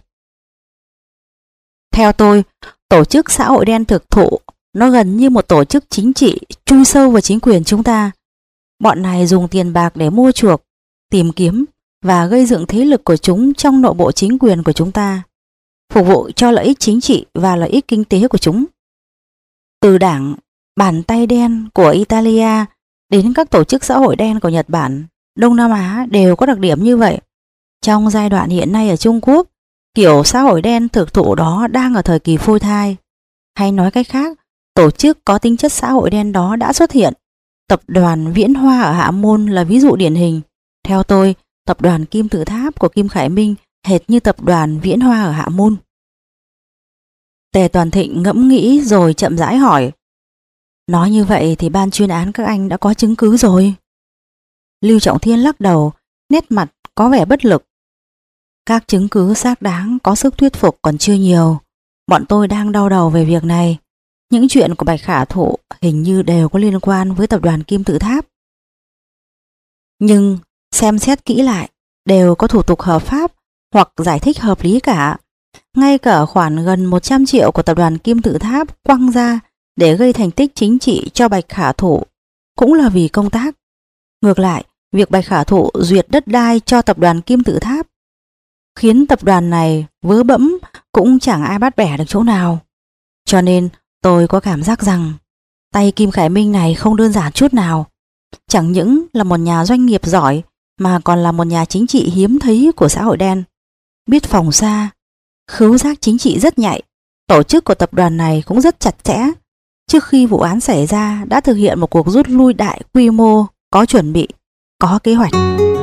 Theo tôi, tổ chức xã hội đen thực thụ nó gần như một tổ chức chính trị chui sâu vào chính quyền chúng ta. Bọn này dùng tiền bạc để mua chuộc, tìm kiếm và gây dựng thế lực của chúng trong nội bộ chính quyền của chúng ta, phục vụ cho lợi ích chính trị và lợi ích kinh tế của chúng. Từ đảng bàn tay đen của Italia đến các tổ chức xã hội đen của Nhật Bản, Đông Nam Á đều có đặc điểm như vậy. Trong giai đoạn hiện nay ở Trung Quốc, kiểu xã hội đen thực thụ đó đang ở thời kỳ phôi thai. Hay nói cách khác, tổ chức có tính chất xã hội đen đó đã xuất hiện. Tập đoàn Viễn Hoa ở Hạ Môn là ví dụ điển hình. Theo tôi, tập đoàn Kim Tự Tháp của Kim Khải Minh hệt như tập đoàn Viễn Hoa ở Hạ Môn. Tề Toàn Thịnh ngẫm nghĩ rồi chậm rãi hỏi. Nói như vậy thì ban chuyên án các anh đã có chứng cứ rồi. Lưu Trọng Thiên lắc đầu, nét mặt có vẻ bất lực. Các chứng cứ xác đáng có sức thuyết phục còn chưa nhiều. Bọn tôi đang đau đầu về việc này. Những chuyện của Bạch Khả Thụ hình như đều có liên quan với tập đoàn Kim Tự Tháp. Nhưng xem xét kỹ lại, đều có thủ tục hợp pháp hoặc giải thích hợp lý cả. Ngay cả khoản gần một trăm triệu của tập đoàn Kim Tự Tháp quăng ra để gây thành tích chính trị cho Bạch Khả Thụ cũng là vì công tác. Ngược lại, việc Bạch Khả Thụ duyệt đất đai cho tập đoàn Kim Tự Tháp khiến tập đoàn này vớ bẫm cũng chẳng ai bắt bẻ được chỗ nào. Cho nên tôi có cảm giác rằng tay Kim Khải Minh này không đơn giản chút nào. Chẳng những là một nhà doanh nghiệp giỏi mà còn là một nhà chính trị hiếm thấy của xã hội đen. Biết phòng xa, khứu giác chính trị rất nhạy. Tổ chức của tập đoàn này cũng rất chặt chẽ. Trước khi vụ án xảy ra đã thực hiện một cuộc rút lui đại quy mô, có chuẩn bị, có kế hoạch.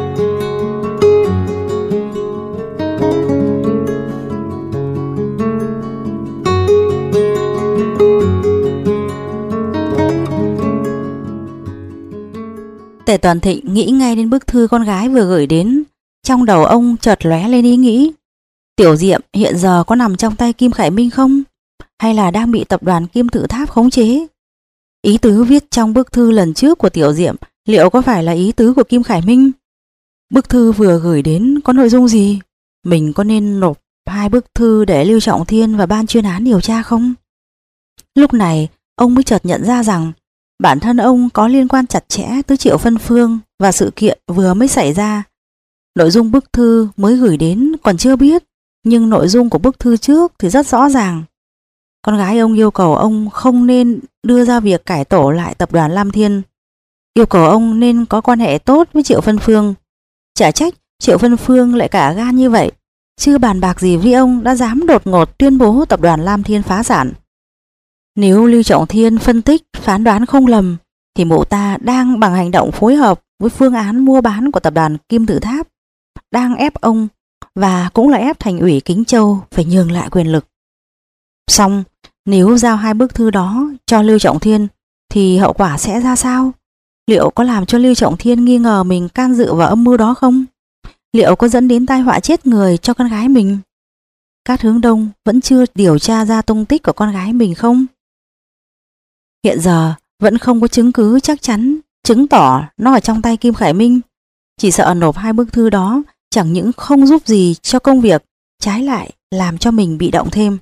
Tề Toàn Thịnh nghĩ ngay đến bức thư con gái vừa gửi đến. Trong đầu ông chợt lóe lên ý nghĩ, Tiểu Diệm hiện giờ có nằm trong tay Kim Khải Minh không? Hay là đang bị tập đoàn Kim Tự Tháp khống chế? Ý tứ viết trong bức thư lần trước của Tiểu Diệm liệu có phải là ý tứ của Kim Khải Minh? Bức thư vừa gửi đến có nội dung gì? Mình có nên nộp hai bức thư để Lưu Trọng Thiên và ban chuyên án điều tra không? Lúc này ông mới chợt nhận ra rằng bản thân ông có liên quan chặt chẽ tới Triệu Phân Phương và sự kiện vừa mới xảy ra. Nội dung bức thư mới gửi đến còn chưa biết, nhưng nội dung của bức thư trước thì rất rõ ràng. Con gái ông yêu cầu ông không nên đưa ra việc cải tổ lại tập đoàn Lam Thiên, yêu cầu ông nên có quan hệ tốt với Triệu Phân Phương. Chả trách Triệu Phân Phương lại cả gan như vậy, chưa bàn bạc gì với ông đã dám đột ngột tuyên bố tập đoàn Lam Thiên phá sản. Nếu Lưu Trọng Thiên phân tích phán đoán không lầm thì mụ ta đang bằng hành động phối hợp với phương án mua bán của tập đoàn Kim Tự Tháp, đang ép ông và cũng là ép thành ủy Kính Châu phải nhường lại quyền lực. Xong, nếu giao hai bức thư đó cho Lưu Trọng Thiên thì hậu quả sẽ ra sao? Liệu có làm cho Lưu Trọng Thiên nghi ngờ mình can dự vào âm mưu đó không? Liệu có dẫn đến tai họa chết người cho con gái mình? Cát Hướng Đông vẫn chưa điều tra ra tung tích của con gái mình không? Hiện giờ vẫn không có chứng cứ chắc chắn chứng tỏ nó ở trong tay Kim Khải Minh. Chỉ sợ nộp hai bức thư đó chẳng những không giúp gì cho công việc, trái lại làm cho mình bị động thêm.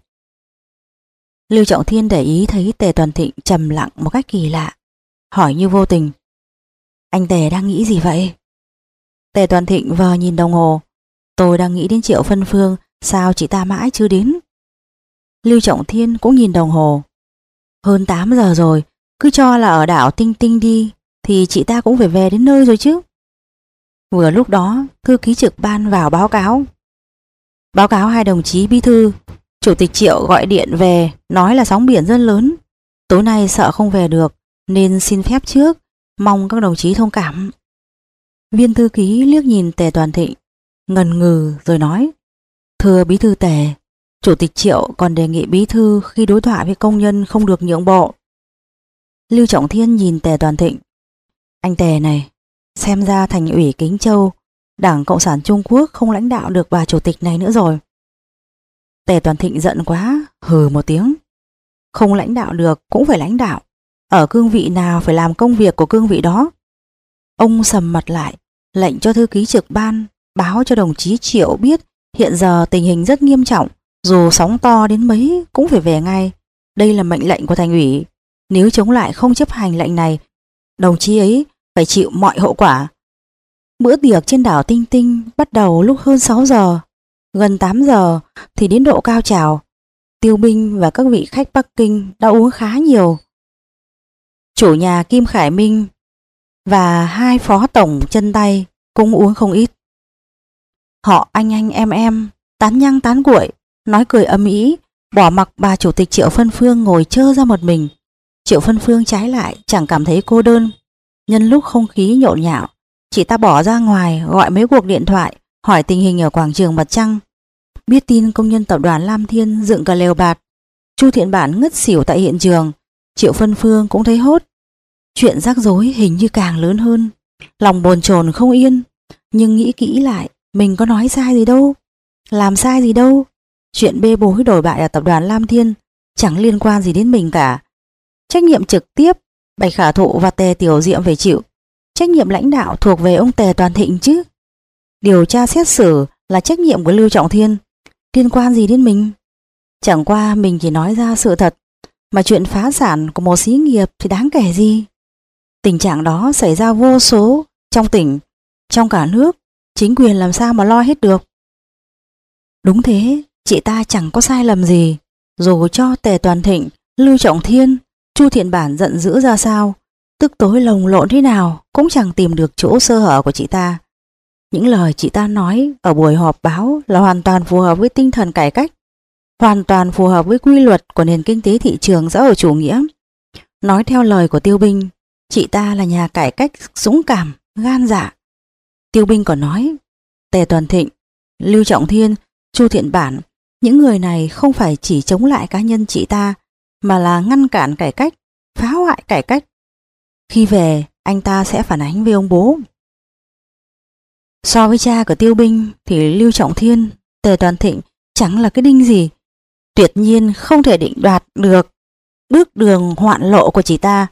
Lưu Trọng Thiên để ý thấy Tề Toàn Thịnh trầm lặng một cách kỳ lạ, hỏi như vô tình: Anh Tề đang nghĩ gì vậy? Tề Toàn Thịnh vờ nhìn đồng hồ. Tôi đang nghĩ đến Triệu Phân Phương sao chị ta mãi chưa đến? Lưu Trọng Thiên cũng nhìn đồng hồ. Hơn tám giờ rồi, cứ cho là ở đảo Tinh Tinh đi, thì chị ta cũng phải về đến nơi rồi chứ. Vừa lúc đó, thư ký trực ban vào báo cáo. Báo cáo hai đồng chí bí thư, Chủ tịch Triệu gọi điện về, nói là sóng biển rất lớn. Tối nay sợ không về được, nên xin phép trước, mong các đồng chí thông cảm. Viên thư ký liếc nhìn Tề Toàn Thịnh, ngần ngừ rồi nói: Thưa bí thư Tề, Chủ tịch Triệu còn đề nghị bí thư khi đối thoại với công nhân không được nhượng bộ. Lưu Trọng Thiên nhìn Tề Toàn Thịnh: Anh Tề này, xem ra thành ủy Kính Châu, Đảng Cộng sản Trung Quốc không lãnh đạo được bà chủ tịch này nữa rồi. Tề Toàn Thịnh giận quá, hừ một tiếng. Không lãnh đạo được cũng phải lãnh đạo, ở cương vị nào phải làm công việc của cương vị đó. Ông sầm mặt lại, lệnh cho thư ký trực ban báo cho đồng chí Triệu biết hiện giờ tình hình rất nghiêm trọng, dù sóng to đến mấy cũng phải về ngay. Đây là mệnh lệnh của thành ủy, nếu chống lại không chấp hành lệnh này, đồng chí ấy phải chịu mọi hậu quả. Bữa tiệc trên đảo Tinh Tinh bắt đầu lúc hơn sáu giờ, gần tám giờ thì đến độ cao trào. Tiêu Binh và các vị khách Bắc Kinh đã uống khá nhiều. Chủ nhà Kim Khải Minh và hai phó tổng chân tay cũng uống không ít. Họ anh anh em em tán nhăng tán cuội, nói cười ầm ĩ, bỏ mặc bà chủ tịch Triệu Phân Phương ngồi trơ ra một mình. Triệu Phân Phương trái lại chẳng cảm thấy cô đơn. Nhân lúc không khí nhộn nhạo, chị ta bỏ ra ngoài gọi mấy cuộc điện thoại hỏi tình hình ở quảng trường Mặt Trăng. Biết tin công nhân tập đoàn Lam Thiên dựng cả lều bạt, Chu Thiện Bản ngất xỉu tại hiện trường, Triệu Phân Phương cũng thấy hốt. Chuyện rắc rối hình như càng lớn hơn, lòng bồn chồn không yên. Nhưng nghĩ kỹ lại, mình có nói sai gì đâu, làm sai gì đâu. Chuyện bê bối đổi bại ở tập đoàn Lam Thiên chẳng liên quan gì đến mình cả. Trách nhiệm trực tiếp Bạch Khả Thụ và Tề Tiểu Diệm phải chịu, trách nhiệm lãnh đạo thuộc về ông Tề Toàn Thịnh chứ. Điều tra xét xử là trách nhiệm của Lưu Trọng Thiên, liên quan gì đến mình. Chẳng qua mình chỉ nói ra sự thật, mà chuyện phá sản của một xí nghiệp thì đáng kể gì. Tình trạng đó xảy ra vô số trong tỉnh, trong cả nước, chính quyền làm sao mà lo hết được. Đúng thế, chị ta chẳng có sai lầm gì. Dù cho Tề Toàn Thịnh, Lưu Trọng Thiên, Chu Thiện Bản giận dữ ra sao, tức tối lồng lộn thế nào, cũng chẳng tìm được chỗ sơ hở của chị ta. Những lời chị ta nói ở buổi họp báo là hoàn toàn phù hợp với tinh thần cải cách, hoàn toàn phù hợp với quy luật của nền kinh tế thị trường xã hội chủ nghĩa. Nói theo lời của Tiêu Binh, chị ta là nhà cải cách dũng cảm, gan dạ. Tiêu Binh còn nói, Tề Toàn Thịnh, Lưu Trọng Thiên, Chu Thiện Bản, những người này không phải chỉ chống lại cá nhân chị ta, mà là ngăn cản cải cách, phá hoại cải cách. Khi về, anh ta sẽ phản ánh với ông bố. So với cha của Tiêu Binh thì Lưu Trọng Thiên, Tề Toàn Thịnh chẳng là cái đinh gì. Tuyệt nhiên không thể định đoạt được bước đường hoạn lộ của chị ta.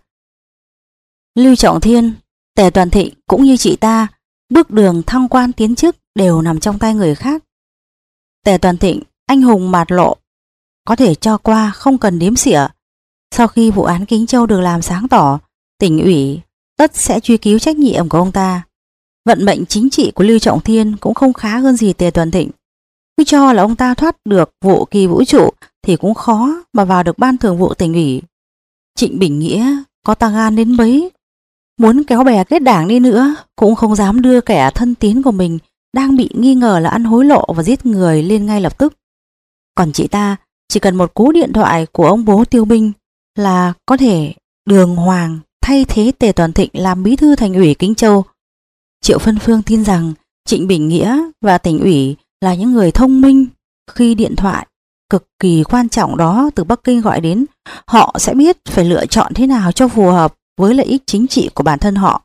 Lưu Trọng Thiên, Tề Toàn Thịnh cũng như chị ta, bước đường thăng quan tiến chức đều nằm trong tay người khác. Tề Toàn Thịnh, anh hùng mạt lộ, có thể cho qua không cần đếm xỉa. Sau khi vụ án Kính Châu được làm sáng tỏ, tỉnh ủy tất sẽ truy cứu trách nhiệm của ông ta. Vận mệnh chính trị của Lưu Trọng Thiên cũng không khá hơn gì Tề Toàn Thịnh. Cứ cho là ông ta thoát được vụ kỳ vũ trụ thì cũng khó mà vào được ban thường vụ tỉnh ủy. Trịnh Bình Nghĩa có ta gan đến mấy, muốn kéo bè kết đảng đi nữa cũng không dám đưa kẻ thân tín của mình đang bị nghi ngờ là ăn hối lộ và giết người lên ngay lập tức. Còn chị ta chỉ cần một cú điện thoại của ông bố Tiêu Binh là có thể đường hoàng thay thế Tề Toàn Thịnh làm bí thư thành ủy Kính Châu. Triệu Phân Phương tin rằng Trịnh Bình Nghĩa và tỉnh ủy là những người thông minh. Khi điện thoại cực kỳ quan trọng đó từ Bắc Kinh gọi đến, họ sẽ biết phải lựa chọn thế nào cho phù hợp với lợi ích chính trị của bản thân họ.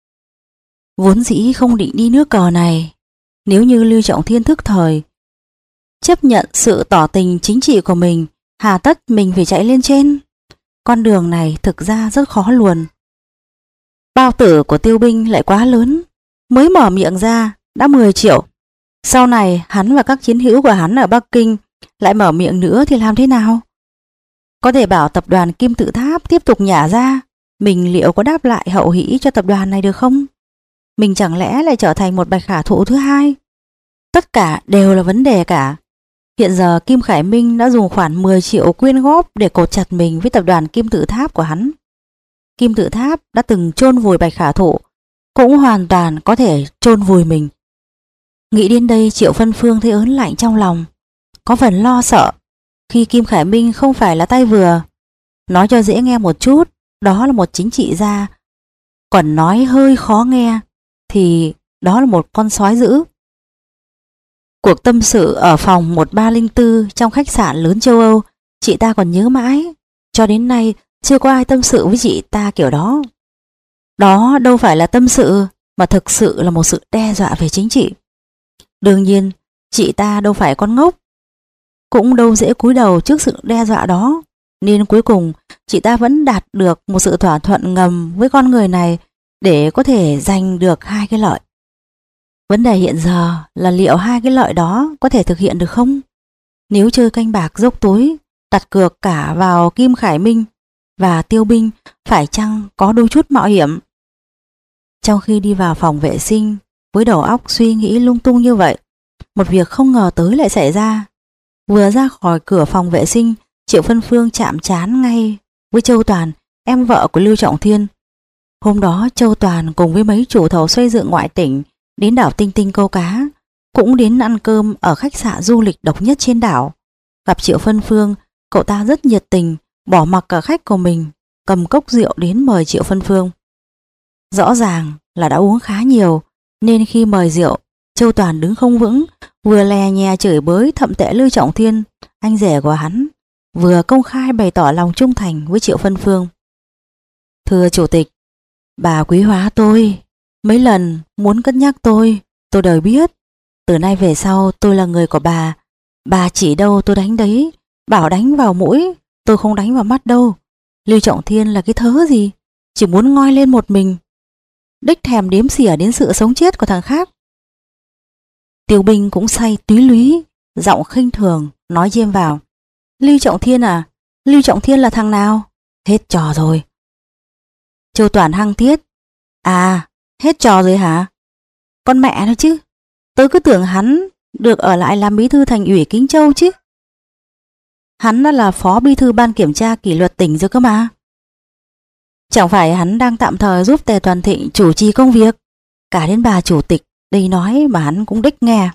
Vốn dĩ không định đi nước cờ này, nếu như Lưu Trọng Thiên thức thời, chấp nhận sự tỏ tình chính trị của mình, hà tất mình phải chạy lên trên. Con đường này thực ra rất khó luồn. Bao tử của Tiêu Binh lại quá lớn, mới mở miệng ra đã mười triệu. Sau này hắn và các chiến hữu của hắn ở Bắc Kinh lại mở miệng nữa thì làm thế nào? Có thể bảo tập đoàn Kim Tự Tháp tiếp tục nhả ra, mình liệu có đáp lại hậu hĩ cho tập đoàn này được không? Mình chẳng lẽ lại trở thành một Bạch Khả Thụ thứ hai? Tất cả đều là vấn đề cả. Hiện giờ Kim Khải Minh đã dùng khoản mười triệu quyên góp để cột chặt mình với tập đoàn Kim Tự Tháp của hắn. Kim Tự Tháp đã từng chôn vùi Bạch Khả Thụ, cũng hoàn toàn có thể chôn vùi mình. Nghĩ đến đây, Triệu Phân Phương thấy ớn lạnh trong lòng, có phần lo sợ khi Kim Khải Minh không phải là tay vừa. Nói cho dễ nghe một chút, đó là một chính trị gia, còn nói hơi khó nghe thì đó là một con sói dữ. Cuộc tâm sự ở phòng một ba không bốn trong khách sạn lớn châu Âu, chị ta còn nhớ mãi. Cho đến nay chưa có ai tâm sự với chị ta kiểu đó. Đó đâu phải là tâm sự, mà thực sự là một sự đe dọa về chính trị. Đương nhiên chị ta đâu phải con ngốc, cũng đâu dễ cúi đầu trước sự đe dọa đó, nên cuối cùng chị ta vẫn đạt được một sự thỏa thuận ngầm với con người này để có thể giành được hai cái lợi. Vấn đề hiện giờ là liệu hai cái lợi đó có thể thực hiện được không? Nếu chơi canh bạc dốc túi, đặt cược cả vào Kim Khải Minh và Tiêu Binh, phải chăng có đôi chút mạo hiểm? Trong khi đi vào phòng vệ sinh, với đầu óc suy nghĩ lung tung như vậy, một việc không ngờ tới lại xảy ra. Vừa ra khỏi cửa phòng vệ sinh, Triệu Phân Phương chạm trán ngay với Châu Toàn, em vợ của Lưu Trọng Thiên. Hôm đó Châu Toàn cùng với mấy chủ thầu xây dựng ngoại tỉnh đến đảo Tinh Tinh câu cá, cũng đến ăn cơm ở khách sạn du lịch độc nhất trên đảo. Gặp Triệu Phân Phương, cậu ta rất nhiệt tình, bỏ mặc cả khách của mình, cầm cốc rượu đến mời Triệu Phân Phương. Rõ ràng là đã uống khá nhiều, nên khi mời rượu, Châu Toàn đứng không vững, vừa lè nhè chửi bới thậm tệ Lưu Trọng Thiên, anh rể của hắn, vừa công khai bày tỏ lòng trung thành với Triệu Phân Phương. Thưa chủ tịch, bà quý hóa tôi, mấy lần muốn cất nhắc tôi, tôi đều biết. Từ nay về sau tôi là người của bà, bà chỉ đâu tôi đánh đấy, bảo đánh vào mũi, tôi không đánh vào mắt đâu. Lưu Trọng Thiên là cái thớ gì, chỉ muốn ngoi lên một mình, đích thèm đếm xỉa đến sự sống chết của thằng khác. Tiêu Binh cũng say túy lúy, giọng khinh thường nói chêm vào. Lưu Trọng Thiên à? Lưu Trọng Thiên là thằng nào? Hết trò rồi. Châu Toàn hăng tiết. À, hết trò rồi hả? Con mẹ nó chứ, tớ cứ tưởng hắn được ở lại làm bí thư thành ủy Kính Châu chứ. Hắn đã là phó bí thư ban kiểm tra kỷ luật tỉnh rồi cơ mà. Chẳng phải hắn đang tạm thời giúp Tề Toàn Thịnh chủ trì công việc? Cả đến bà chủ tịch đây nói mà hắn cũng đích nghe.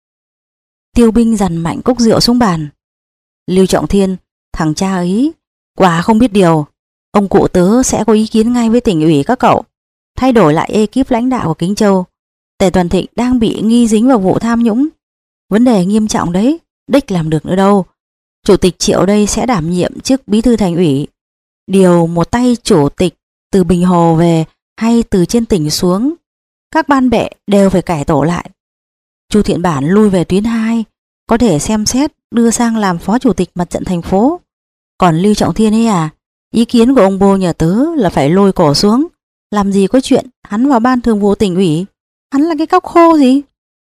Tiêu Binh dằn mạnh cốc rượu xuống bàn. Lưu Trọng Thiên, thằng cha ấy quả không biết điều. Ông cụ tớ sẽ có ý kiến ngay với tỉnh ủy các cậu, thay đổi lại ekip lãnh đạo của Kính Châu. Tề Toàn Thịnh đang bị nghi dính vào vụ tham nhũng, vấn đề nghiêm trọng đấy, đích làm được nữa đâu. Chủ tịch Triệu đây sẽ đảm nhiệm chức bí thư thành ủy, điều một tay chủ tịch từ Bình Hồ về hay từ trên tỉnh xuống, các ban bệ đều phải cải tổ lại. Chu Thiện Bản lui về tuyến hai, có thể xem xét đưa sang làm phó chủ tịch mặt trận thành phố. Còn Lưu Trọng Thiên ấy à, ý kiến của ông Bô nhà tớ là phải lôi cổ xuống. Làm gì có chuyện hắn vào ban thường vụ tỉnh ủy, hắn là cái cóc khô gì.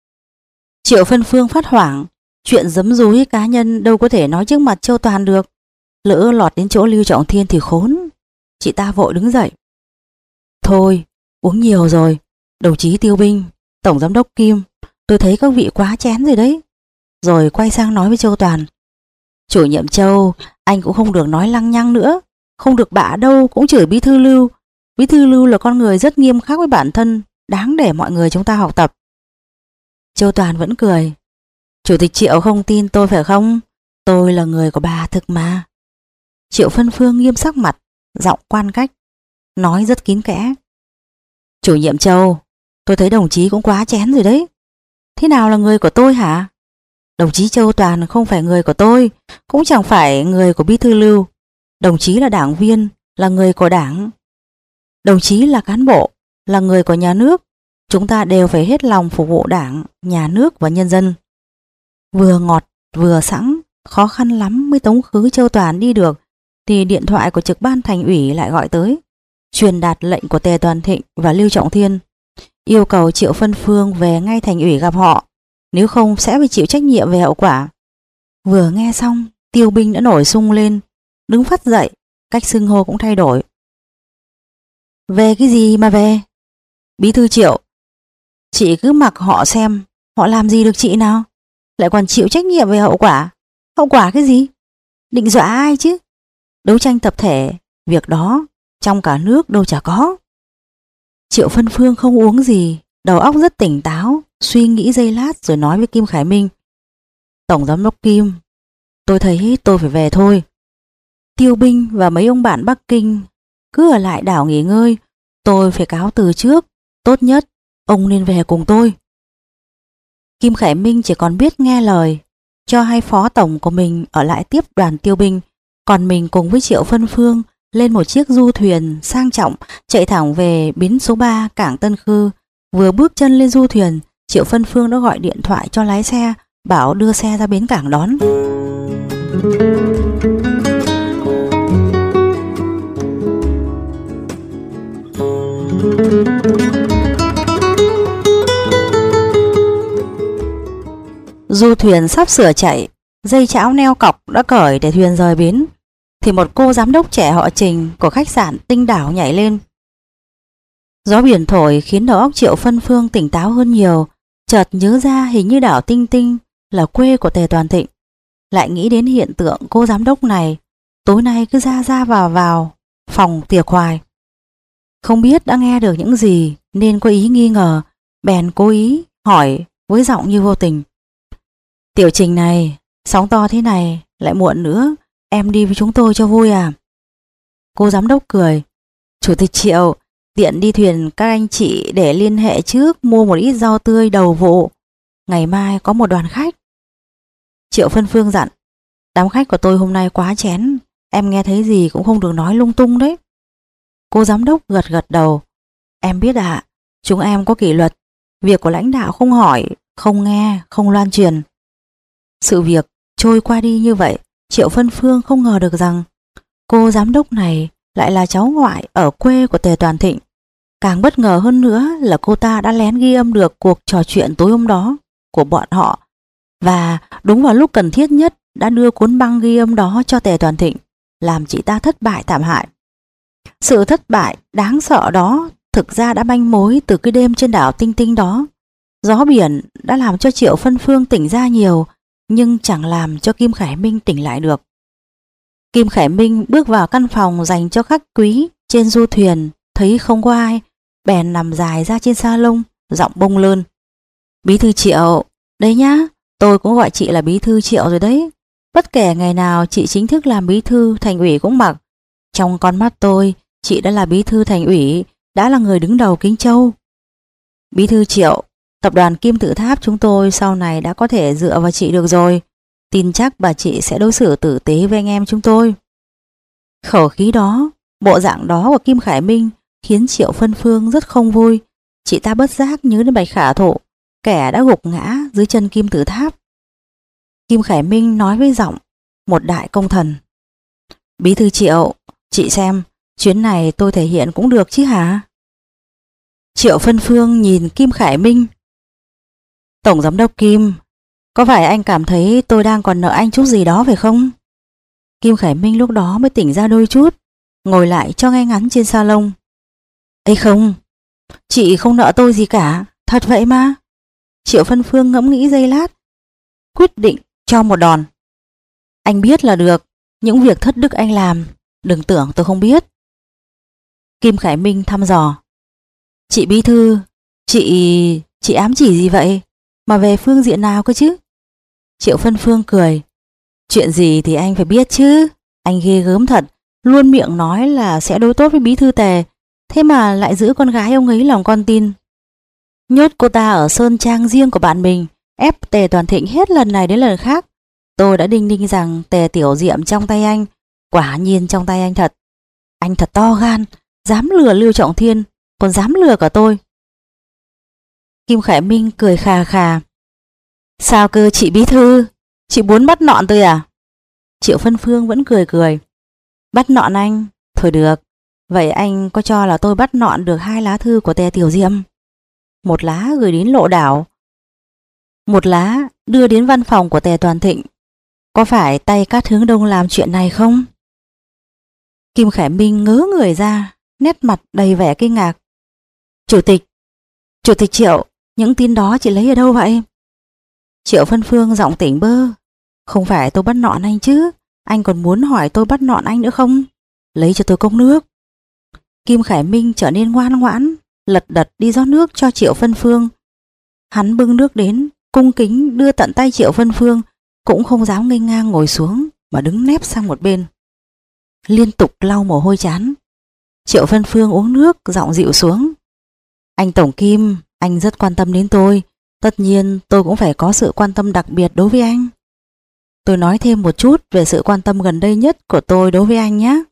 Triệu Phân Phương phát hoảng, chuyện giấm dúi cá nhân đâu có thể nói trước mặt Châu Toàn được, lỡ lọt đến chỗ Lưu Trọng Thiên thì khốn. Chị ta vội đứng dậy. Thôi, uống nhiều rồi, đồng chí Tiêu Binh, tổng giám đốc Kim, tôi thấy các vị quá chén rồi đấy. Rồi quay sang nói với Châu Toàn. Chủ nhiệm Châu, anh cũng không được nói lăng nhăng nữa, không được bạ đâu cũng chửi bí thư Lưu. Bí thư Lưu là con người rất nghiêm khắc với bản thân, đáng để mọi người chúng ta học tập. Châu Toàn vẫn cười. Chủ tịch Triệu không tin tôi phải không? Tôi là người của bà thực mà. Triệu Phân Phương nghiêm sắc mặt, giọng quan cách, nói rất kín kẽ. Chủ nhiệm Châu, tôi thấy đồng chí cũng quá chén rồi đấy. Thế nào là người của tôi hả? Đồng chí Châu Toàn không phải người của tôi, cũng chẳng phải người của bí thư Lưu. Đồng chí là đảng viên, là người của đảng. Đồng chí là cán bộ, là người của nhà nước. Chúng ta đều phải hết lòng phục vụ đảng, nhà nước và nhân dân. Vừa ngọt vừa sẵn, khó khăn lắm mới tống khứ Châu Toàn đi được, thì điện thoại của trực ban thành ủy lại gọi tới, truyền đạt lệnh của Tề Toàn Thịnh và Lưu Trọng Thiên, yêu cầu Triệu Phân Phương về ngay thành ủy gặp họ, nếu không sẽ phải chịu trách nhiệm về hậu quả. Vừa nghe xong, Tiêu Binh đã nổi sung lên, đứng phắt dậy, cách xưng hô cũng thay đổi. Về cái gì mà về? Bí thư Triệu, chị cứ mặc họ xem, họ làm gì được chị nào? lại còn chịu trách nhiệm về hậu quả. Hậu quả cái gì? Định dọa ai chứ? Đấu tranh tập thể, việc đó trong cả nước đâu chả có. Triệu Phân Phương không uống gì, đầu óc rất tỉnh táo, suy nghĩ giây lát rồi nói với Kim Khải Minh: Tổng giám đốc Kim, tôi thấy tôi phải về thôi. Tiêu Binh và mấy ông bạn Bắc Kinh cứ ở lại đảo nghỉ ngơi, tôi phải cáo từ trước. Tốt nhất ông nên về cùng tôi. Kim Khải Minh chỉ còn biết nghe lời, cho hai phó tổng của mình ở lại tiếp đoàn Tiêu Binh, còn mình cùng với Triệu Phân Phương lên một chiếc du thuyền sang trọng chạy thẳng về bến số ba cảng Tân Khư. Vừa bước chân lên du thuyền, Triệu Phân Phương đã gọi điện thoại cho lái xe, bảo đưa xe ra bến cảng đón. Du thuyền sắp sửa chạy, dây chảo neo cọc đã cởi để thuyền rời bến, thì một cô giám đốc trẻ họ Trình của khách sạn Tinh Đảo nhảy lên. Gió biển thổi khiến đầu óc Triệu Phân Phương tỉnh táo hơn nhiều, chợt nhớ ra hình như đảo Tinh Tinh là quê của Tề Toàn Thịnh. Lại nghĩ đến hiện tượng cô giám đốc này tối nay cứ ra ra vào vào phòng tiệc hoài. Không biết đã nghe được những gì nên có ý nghi ngờ, bèn cố ý hỏi với giọng như vô tình: Tiểu Trình này, sóng to thế này, lại muộn nữa, em đi với chúng tôi cho vui à? Cô giám đốc cười: Chủ tịch Triệu, tiện đi thuyền các anh chị để liên hệ trước mua một ít rau tươi đầu vụ. Ngày mai có một đoàn khách. Triệu Phân Phương dặn: Đám khách của tôi hôm nay quá chén, em nghe thấy gì cũng không được nói lung tung đấy. Cô giám đốc gật gật đầu: Em biết ạ, à, chúng em có kỷ luật, việc của lãnh đạo không hỏi, không nghe, không loan truyền. Sự việc trôi qua đi như vậy, Triệu Phân Phương không ngờ được rằng cô giám đốc này lại là cháu ngoại ở quê của Tề Toàn Thịnh. Càng bất ngờ hơn nữa là cô ta đã lén ghi âm được cuộc trò chuyện tối hôm đó của bọn họ, và đúng vào lúc cần thiết nhất đã đưa cuốn băng ghi âm đó cho Tề Toàn Thịnh, làm chị ta thất bại thảm hại. Sự thất bại đáng sợ đó thực ra đã manh mối từ cái đêm trên đảo Tinh Tinh đó. Gió biển đã làm cho Triệu Phân Phương tỉnh ra nhiều, nhưng chẳng làm cho Kim Khải Minh tỉnh lại được. Kim Khải Minh bước vào căn phòng dành cho khách quý trên du thuyền, thấy không có ai, bèn nằm dài ra trên sa lông, giọng bông lơn: Bí thư Triệu, đấy nhá, tôi cũng gọi chị là Bí thư Triệu rồi đấy. Bất kể ngày nào chị chính thức làm bí thư thành ủy cũng mặc. Trong con mắt tôi, chị đã là bí thư thành ủy, đã là người đứng đầu Kinh Châu. Bí thư Triệu, tập đoàn Kim Tự Tháp chúng tôi sau này đã có thể dựa vào chị được rồi. Tin chắc bà chị sẽ đối xử tử tế với anh em chúng tôi. Khẩu khí đó, bộ dạng đó của Kim Khải Minh khiến Triệu Phân Phương rất không vui. Chị ta bất giác nhớ đến Bạch Khả Thụ, kẻ đã gục ngã dưới chân Kim Tự Tháp. Kim Khải Minh nói với giọng một đại công thần: Bí thư Triệu, chị xem, chuyến này tôi thể hiện cũng được chứ hả? Triệu Phân Phương nhìn Kim Khải Minh: Tổng giám đốc Kim, có phải anh cảm thấy tôi đang còn nợ anh chút gì đó phải không? Kim Khải Minh lúc đó mới tỉnh ra đôi chút, ngồi lại cho ngay ngắn trên salon. Ấy không, chị không nợ tôi gì cả, thật vậy mà. Triệu Phân Phương ngẫm nghĩ giây lát, quyết định cho một đòn. Anh biết là được, những việc thất đức anh làm, đừng tưởng tôi không biết. Kim Khải Minh thăm dò: Chị bí thư, chị... chị ám chỉ gì vậy? Mà về phương diện nào cơ chứ? Triệu Phân Phương cười: Chuyện gì thì anh phải biết chứ. Anh ghê gớm thật, luôn miệng nói là sẽ đối tốt với bí thư Tề, thế mà lại giữ con gái ông ấy làm con tin. Nhốt cô ta ở sơn trang riêng của bạn mình, ép Tề Toàn Thịnh hết lần này đến lần khác. Tôi đã đinh ninh rằng Tề Tiểu Diệm trong tay anh, quả nhiên trong tay anh thật. Anh thật to gan, dám lừa Lưu Trọng Thiên, còn dám lừa cả tôi. Kim Khải Minh cười khà khà: Sao cơ chị bí thư, chị muốn bắt nọn tôi à? Triệu Phân Phương vẫn cười cười: Bắt nọn anh? Thôi được, vậy anh có cho là tôi bắt nọn được hai lá thư của Tề Tiểu Diệm? Một lá gửi đến Lộ Đảo, một lá đưa đến văn phòng của Tề Toàn Thịnh. Có phải tay Cát Hướng Đông làm chuyện này không? Kim Khải Minh ngớ người ra, nét mặt đầy vẻ kinh ngạc. Chủ tịch, Chủ tịch Triệu, những tin đó chị lấy ở đâu vậy? Triệu Phân Phương giọng tỉnh bơ. Không phải tôi bắt nọn anh chứ, anh còn muốn hỏi tôi bắt nọn anh nữa không? Lấy cho tôi cốc nước. Kim Khải Minh trở nên ngoan ngoãn, lật đật đi rót nước cho Triệu Phân Phương. Hắn bưng nước đến, cung kính đưa tận tay Triệu Phân Phương, cũng không dám nghênh ngang ngồi xuống mà đứng nép sang một bên, liên tục lau mồ hôi trán. Triệu Phân Phương uống nước, giọng dịu xuống. Anh Tổng Kim, anh rất quan tâm đến tôi, tất nhiên tôi cũng phải có sự quan tâm đặc biệt đối với anh. Tôi nói thêm một chút về sự quan tâm gần đây nhất của tôi đối với anh nhé.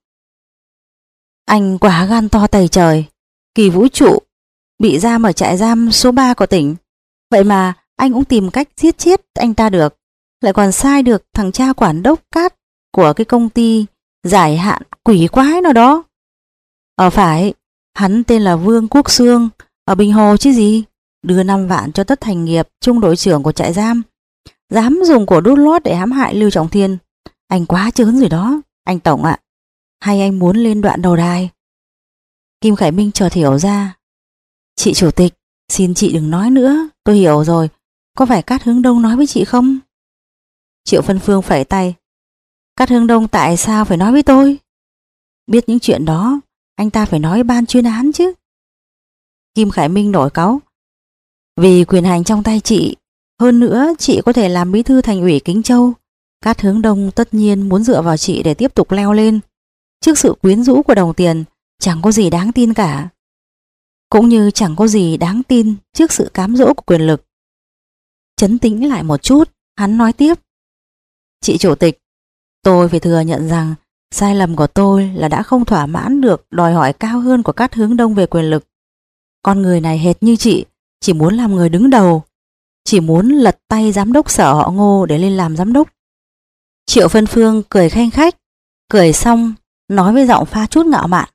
Anh quá gan to tày trời, Kỳ Vũ Trụ bị giam ở trại giam số ba của tỉnh. Vậy mà anh cũng tìm cách giết chết anh ta được, lại còn sai được thằng cha quản đốc cát của cái công ty giải hạn quỷ quái nào đó. Ờ phải, hắn tên là Vương Quốc Xương, ở Bình Hồ chứ gì. Đưa năm vạn cho Tất Thành Nghiệp, trung đội trưởng của trại giam, dám dùng của đút lót để hãm hại Lưu Trọng Thiên. Anh quá chớn rồi đó, anh Tổng ạ. Hay anh muốn lên đoạn đầu đài? Kim Khải Minh chợt hiểu ra. Chị Chủ tịch, xin chị đừng nói nữa, tôi hiểu rồi. Có phải Cát Hướng Đông nói với chị không? Triệu Phân Phương phẩy tay. Cát Hướng Đông tại sao phải nói với tôi? Biết những chuyện đó, anh ta phải nói ban chuyên án chứ. Kim Khải Minh nổi cáu. Vì quyền hành trong tay chị, hơn nữa chị có thể làm bí thư thành ủy Kính Châu. Cát Hướng Đông tất nhiên muốn dựa vào chị để tiếp tục leo lên. Trước sự quyến rũ của đồng tiền, chẳng có gì đáng tin cả. Cũng như chẳng có gì đáng tin trước sự cám dỗ của quyền lực. Trấn tĩnh lại một chút, hắn nói tiếp. Chị Chủ tịch, tôi phải thừa nhận rằng sai lầm của tôi là đã không thỏa mãn được đòi hỏi cao hơn của Cát Hướng Đông về quyền lực. Con người này hệt như chị, chỉ muốn làm người đứng đầu, chỉ muốn lật tay giám đốc sở họ Ngô để lên làm giám đốc. Triệu Phân Phương cười khanh khách, cười xong nói với giọng pha chút ngạo mạn.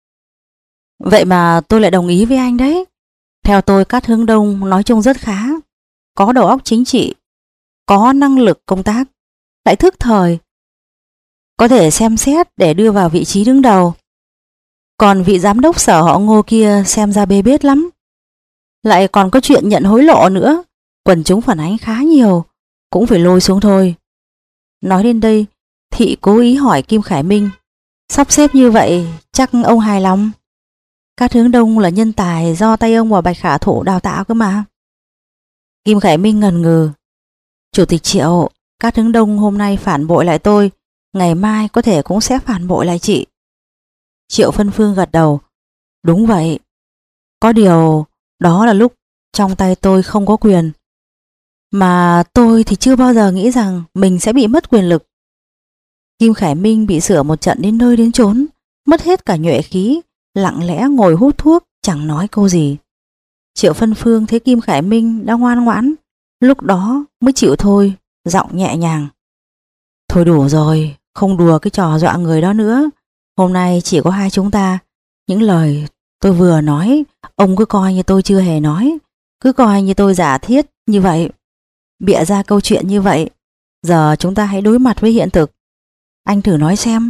Vậy mà tôi lại đồng ý với anh đấy. Theo tôi, Cát Hướng Đông nói chung rất khá, có đầu óc chính trị, có năng lực công tác, lại thức thời, có thể xem xét để đưa vào vị trí đứng đầu. Còn vị giám đốc sở họ Ngô kia xem ra bê bết lắm, lại còn có chuyện nhận hối lộ nữa. Quần chúng phản ánh khá nhiều, cũng phải lôi xuống thôi. Nói đến đây, Thị cố ý hỏi Kim Khải Minh, sắp xếp như vậy chắc ông hài lòng. Cát Hướng Đông là nhân tài do tay ông và Bạch Khả Thụ đào tạo cơ mà. Kim Khải Minh ngần ngừ. Chủ tịch Triệu, Cát Hướng Đông hôm nay phản bội lại tôi, ngày mai có thể cũng sẽ phản bội lại chị. Triệu Phân Phương gật đầu. Đúng vậy. Có điều đó là lúc trong tay tôi không có quyền. Mà tôi thì chưa bao giờ nghĩ rằng mình sẽ bị mất quyền lực. Kim Khải Minh bị sửa một trận đến nơi đến chốn, mất hết cả nhuệ khí, lặng lẽ ngồi hút thuốc, chẳng nói câu gì. Triệu Phân Phương thấy Kim Khải Minh đã ngoan ngoãn, lúc đó mới chịu thôi, giọng nhẹ nhàng. Thôi đủ rồi, không đùa cái trò dọa người đó nữa. Hôm nay chỉ có hai chúng ta. Những lời tôi vừa nói, ông cứ coi như tôi chưa hề nói, cứ coi như tôi giả thiết như vậy, bịa ra câu chuyện như vậy. Giờ chúng ta hãy đối mặt với hiện thực. Anh thử nói xem,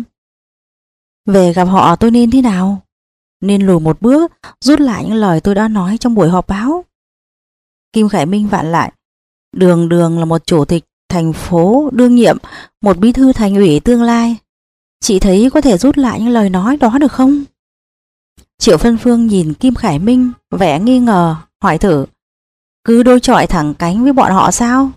về gặp họ tôi nên thế nào? Nên lùi một bước, rút lại những lời tôi đã nói trong buổi họp báo? Kim Khải Minh vặn lại. Đường đường là một chủ tịch thành phố đương nhiệm, một bí thư thành ủy tương lai. Chị thấy có thể rút lại những lời nói đó được không? Triệu Phân Phương nhìn Kim Khải Minh vẻ nghi ngờ, hỏi thử. Cứ đối chọi thẳng cánh với bọn họ sao?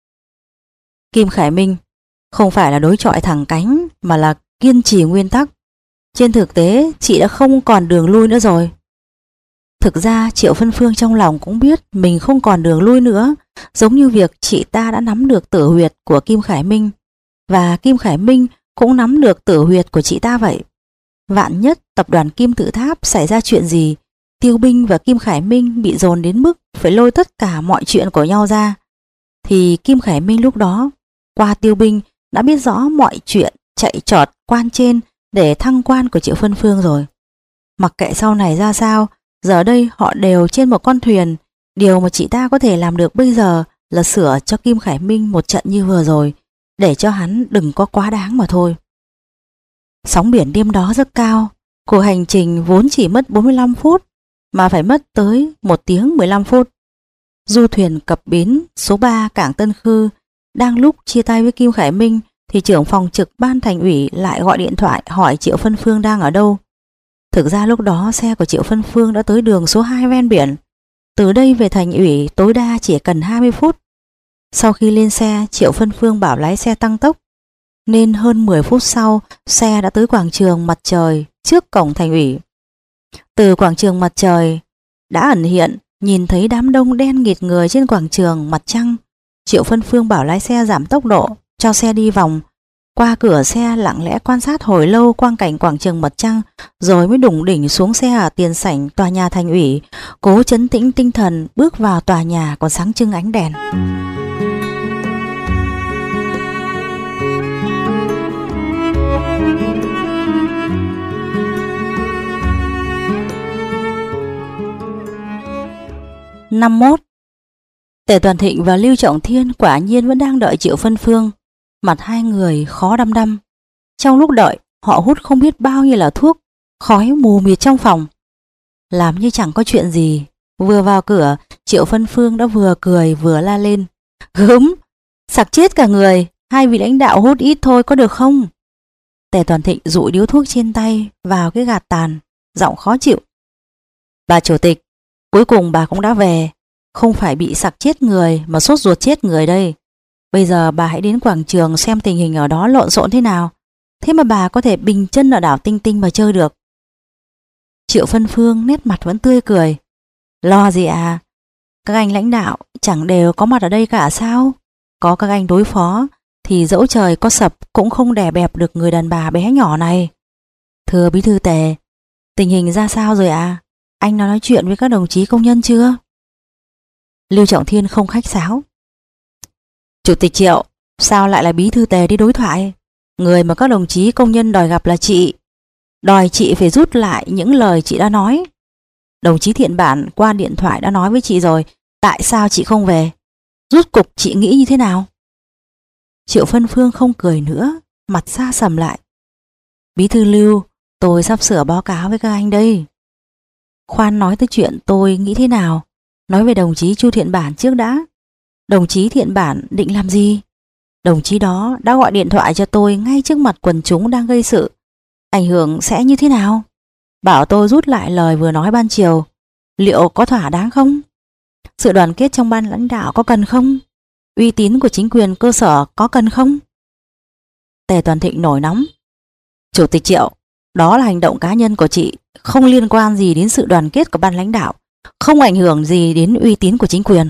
Kim Khải Minh, không phải là đối chọi thẳng cánh, mà là kiên trì nguyên tắc. Trên thực tế, chị đã không còn đường lui nữa rồi. Thực ra Triệu Phân Phương trong lòng cũng biết mình không còn đường lui nữa, giống như việc chị ta đã nắm được tử huyệt của Kim Khải Minh, và Kim Khải Minh cũng nắm được tử huyệt của chị ta vậy. Vạn nhất tập đoàn Kim Tự Tháp xảy ra chuyện gì, Tiêu Binh và Kim Khải Minh bị dồn đến mức phải lôi tất cả mọi chuyện của nhau ra, thì Kim Khải Minh lúc đó qua Tiêu Binh đã biết rõ mọi chuyện chạy trọt quan trên để thăng quan của Triệu Phân Phương rồi. Mặc kệ sau này ra sao, giờ đây họ đều trên một con thuyền. Điều mà chị ta có thể làm được bây giờ là sửa cho Kim Khải Minh một trận như vừa rồi, để cho hắn đừng có quá đáng mà thôi. Sóng biển đêm đó rất cao, cuộc hành trình vốn chỉ mất bốn mươi lăm phút mà phải mất tới một tiếng mười lăm phút. Du thuyền cập bến số ba cảng Tân Khư. Đang lúc chia tay với Kim Khải Minh thì trưởng phòng trực ban thành ủy lại gọi điện thoại hỏi Triệu Phân Phương đang ở đâu. Thực ra lúc đó xe của Triệu Phân Phương đã tới đường số hai ven biển. Từ đây về thành ủy tối đa chỉ cần hai mươi phút. Sau khi lên xe, Triệu Phân Phương bảo lái xe tăng tốc, nên hơn mười phút sau xe đã tới quảng trường Mặt Trời trước cổng thành ủy. Từ quảng trường Mặt Trời đã ẩn hiện, nhìn thấy đám đông đen nghịt người trên quảng trường Mặt Trăng. Triệu Phân Phương bảo lái xe giảm tốc độ, cho xe đi vòng. Qua cửa xe lặng lẽ quan sát hồi lâu quang cảnh quảng trường Mặt Trăng, rồi mới đủng đỉnh xuống xe ở tiền sảnh tòa nhà thành ủy, cố trấn tĩnh tinh thần bước vào tòa nhà còn sáng trưng ánh đèn. Năm mốt. Tề Toàn Thịnh và Lưu Trọng Thiên quả nhiên vẫn đang đợi Triệu Phân Phương. Mặt hai người khó đăm đăm. Trong lúc đợi, họ hút không biết bao nhiêu là thuốc, khói mù mịt trong phòng. Làm như chẳng có chuyện gì. Vừa vào cửa, Triệu Phân Phương đã vừa cười vừa la lên. Gớm, sặc chết cả người, hai vị lãnh đạo hút ít thôi có được không? Tề Toàn Thịnh dụi điếu thuốc trên tay vào cái gạt tàn, giọng khó chịu. Bà chủ tịch, cuối cùng bà cũng đã về. Không phải bị sặc chết người mà sốt ruột chết người đây. Bây giờ bà hãy đến quảng trường xem tình hình ở đó lộn xộn thế nào. Thế mà bà có thể bình chân ở đảo Tinh Tinh mà chơi được. Triệu Phân Phương nét mặt vẫn tươi cười. Lo gì à? Các anh lãnh đạo chẳng đều có mặt ở đây cả sao? Có các anh đối phó thì dẫu trời có sập cũng không đè bẹp được người đàn bà bé nhỏ này. Thưa Bí thư Tề, tình hình ra sao rồi à? Anh đã nói chuyện với các đồng chí công nhân chưa? Lưu Trọng Thiên không khách sáo. Chủ tịch Triệu, sao lại là Bí thư Tề đi đối thoại? Người mà các đồng chí công nhân đòi gặp là chị. Đòi chị phải rút lại những lời chị đã nói. Đồng chí Thiện Bản qua điện thoại đã nói với chị rồi. Tại sao chị không về? Rút cục chị nghĩ như thế nào? Triệu Phân Phương không cười nữa, mặt xa sầm lại. Bí thư Lưu, tôi sắp sửa báo cáo với các anh đây. Khoan nói tới chuyện tôi nghĩ thế nào. Nói về đồng chí Chu Thiện Bản trước đã. Đồng chí Thiện Bản định làm gì? Đồng chí đó đã gọi điện thoại cho tôi ngay trước mặt quần chúng đang gây sự. Ảnh hưởng sẽ như thế nào? Bảo tôi rút lại lời vừa nói ban chiều. Liệu có thỏa đáng không? Sự đoàn kết trong ban lãnh đạo có cần không? Uy tín của chính quyền cơ sở có cần không? Tề Toàn Thịnh nổi nóng. Chủ tịch Triệu, đó là hành động cá nhân của chị, không liên quan gì đến sự đoàn kết của ban lãnh đạo, không ảnh hưởng gì đến uy tín của chính quyền.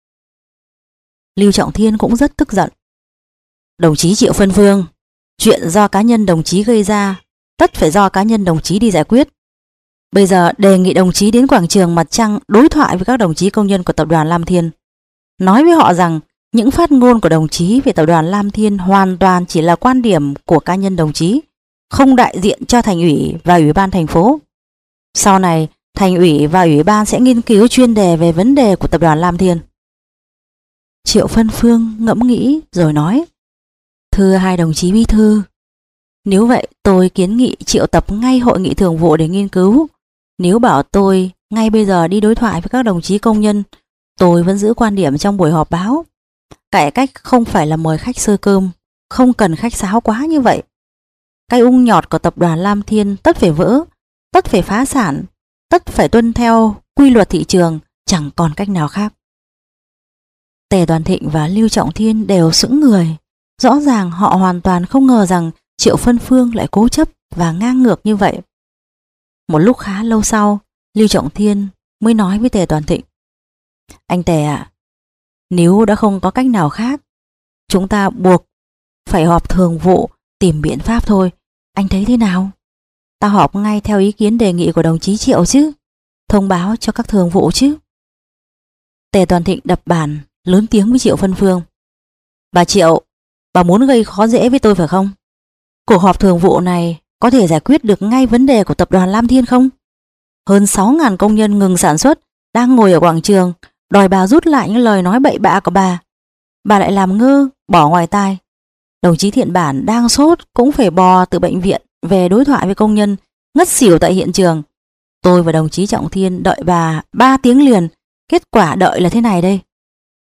Lưu Trọng Thiên cũng rất tức giận. Đồng chí Triệu Phân Phương, chuyện do cá nhân đồng chí gây ra, tất phải do cá nhân đồng chí đi giải quyết. Bây giờ đề nghị đồng chí đến quảng trường Mặt Trăng đối thoại với các đồng chí công nhân của tập đoàn Lam Thiên. Nói với họ rằng những phát ngôn của đồng chí về tập đoàn Lam Thiên hoàn toàn chỉ là quan điểm của cá nhân đồng chí, không đại diện cho thành ủy và ủy ban thành phố. Sau này, thành ủy và ủy ban sẽ nghiên cứu chuyên đề về vấn đề của tập đoàn Lam Thiên. Triệu Phân Phương ngẫm nghĩ rồi nói. Thưa hai đồng chí bí thư, nếu vậy tôi kiến nghị triệu tập ngay hội nghị thường vụ để nghiên cứu. Nếu bảo tôi ngay bây giờ đi đối thoại với các đồng chí công nhân, tôi vẫn giữ quan điểm trong buổi họp báo. Cải cách không phải là mời khách xơi cơm, không cần khách sáo quá như vậy. Cái ung nhọt của tập đoàn Lam Thiên tất phải vỡ, tất phải phá sản, tất phải tuân theo quy luật thị trường, chẳng còn cách nào khác. Tề Toàn Thịnh và Lưu Trọng Thiên đều sững người. Rõ ràng họ hoàn toàn không ngờ rằng Triệu Phân Phương lại cố chấp và ngang ngược như vậy. Một lúc khá lâu sau, Lưu Trọng Thiên mới nói với Tề Toàn Thịnh. Anh Tề ạ, nếu đã không có cách nào khác, chúng ta buộc phải họp thường vụ tìm biện pháp thôi. Anh thấy thế nào? Ta họp ngay theo ý kiến đề nghị của đồng chí Triệu chứ, thông báo cho các thường vụ chứ. Tề Toàn Thịnh đập bàn, lớn tiếng với Triệu Phân Phương. Bà Triệu, bà muốn gây khó dễ với tôi phải không? Cuộc họp thường vụ này có thể giải quyết được ngay vấn đề của tập đoàn Lam Thiên không? Hơn sáu nghìn công nhân ngừng sản xuất đang ngồi ở quảng trường đòi bà rút lại những lời nói bậy bạ của bà. Bà lại làm ngơ, bỏ ngoài tai. Đồng chí Thiện Bản đang sốt cũng phải bò từ bệnh viện về đối thoại với công nhân, ngất xỉu tại hiện trường. Tôi và đồng chí Trọng Thiên đợi bà ba tiếng liền, kết quả đợi là thế này đây.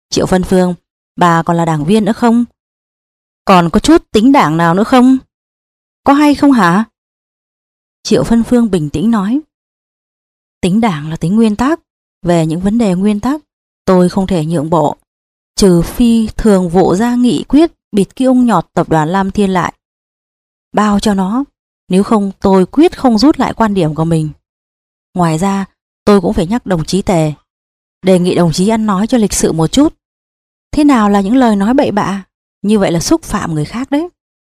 Triệu Vân Phương, bà còn là đảng viên nữa không? Còn có chút tính đảng nào nữa không? Có hay không hả? Triệu Vân Phương bình tĩnh nói. Tính đảng là tính nguyên tắc. Về những vấn đề nguyên tắc, tôi không thể nhượng bộ. Trừ phi thường vụ ra nghị quyết bịt cái ung nhọt tập đoàn Lam Thiên lại. Bao cho nó. Nếu không tôi quyết không rút lại quan điểm của mình. Ngoài ra tôi cũng phải nhắc đồng chí Tề. Đề nghị đồng chí ăn nói cho lịch sự một chút. Thế nào là những lời nói bậy bạ? Như vậy là xúc phạm người khác đấy.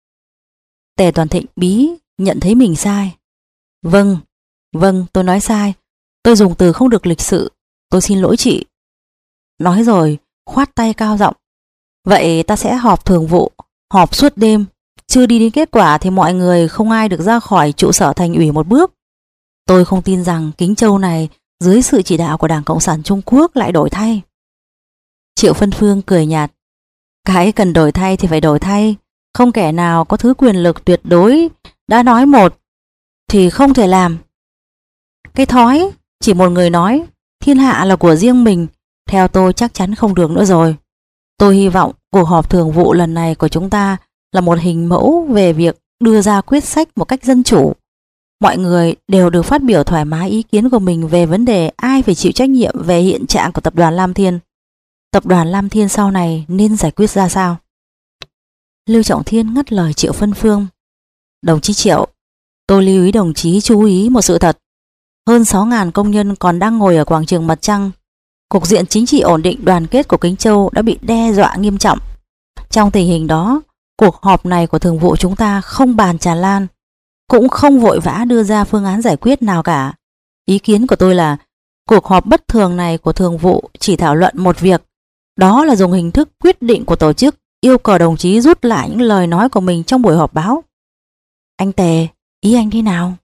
Tề Toàn Thịnh bí nhận thấy mình sai. Vâng, vâng tôi nói sai. Tôi dùng từ không được lịch sự. Tôi xin lỗi chị. Nói rồi khoát tay cao giọng. Vậy ta sẽ họp thường vụ. Họp suốt đêm. Chưa đi đến kết quả thì mọi người không ai được ra khỏi trụ sở thành ủy một bước. Tôi không tin rằng Kính Châu này dưới sự chỉ đạo của Đảng Cộng sản Trung Quốc lại đổi thay. Triệu Vân Phương cười nhạt. Cái cần đổi thay thì phải đổi thay. Không kẻ nào có thứ quyền lực tuyệt đối đã nói một thì không thể làm. Cái thói chỉ một người nói thiên hạ là của riêng mình, theo tôi chắc chắn không được nữa rồi. Tôi hy vọng cuộc họp thường vụ lần này của chúng ta là một hình mẫu về việc đưa ra quyết sách một cách dân chủ. Mọi người đều được phát biểu thoải mái ý kiến của mình về vấn đề ai phải chịu trách nhiệm về hiện trạng của tập đoàn Lam Thiên. Tập đoàn Lam Thiên sau này nên giải quyết ra sao? Lưu Trọng Thiên ngắt lời Triệu Vân Phương. Đồng chí Triệu, tôi lưu ý đồng chí chú ý một sự thật. Hơn sáu nghìn công nhân còn đang ngồi ở quảng trường Mặt Trăng. Cục diện chính trị ổn định đoàn kết của Kính Châu đã bị đe dọa nghiêm trọng. Trong tình hình đó, cuộc họp này của thường vụ chúng ta không bàn tràn lan, cũng không vội vã đưa ra phương án giải quyết nào cả. Ý kiến của tôi là cuộc họp bất thường này của thường vụ chỉ thảo luận một việc, đó là dùng hình thức quyết định của tổ chức yêu cầu đồng chí rút lại những lời nói của mình trong buổi họp báo. Anh Tề, ý anh thế nào?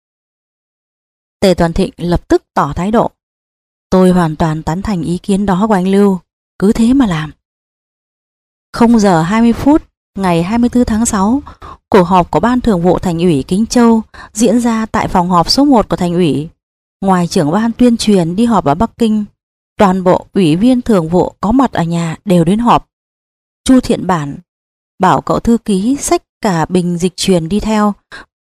Tề Toàn Thịnh lập tức tỏ thái độ. Tôi hoàn toàn tán thành ý kiến đó của anh Lưu, cứ thế mà làm. Không giờ hai mươi phút ngày hai mươi tư tháng sáu, cuộc họp của Ban Thường vụ Thành ủy Kính Châu diễn ra tại phòng họp số một của Thành ủy. Ngoài trưởng ban tuyên truyền đi họp ở Bắc Kinh, toàn bộ ủy viên thường vụ có mặt ở nhà đều đến họp. Chu Thiện Bản bảo cậu thư ký xách cả bình dịch truyền đi theo,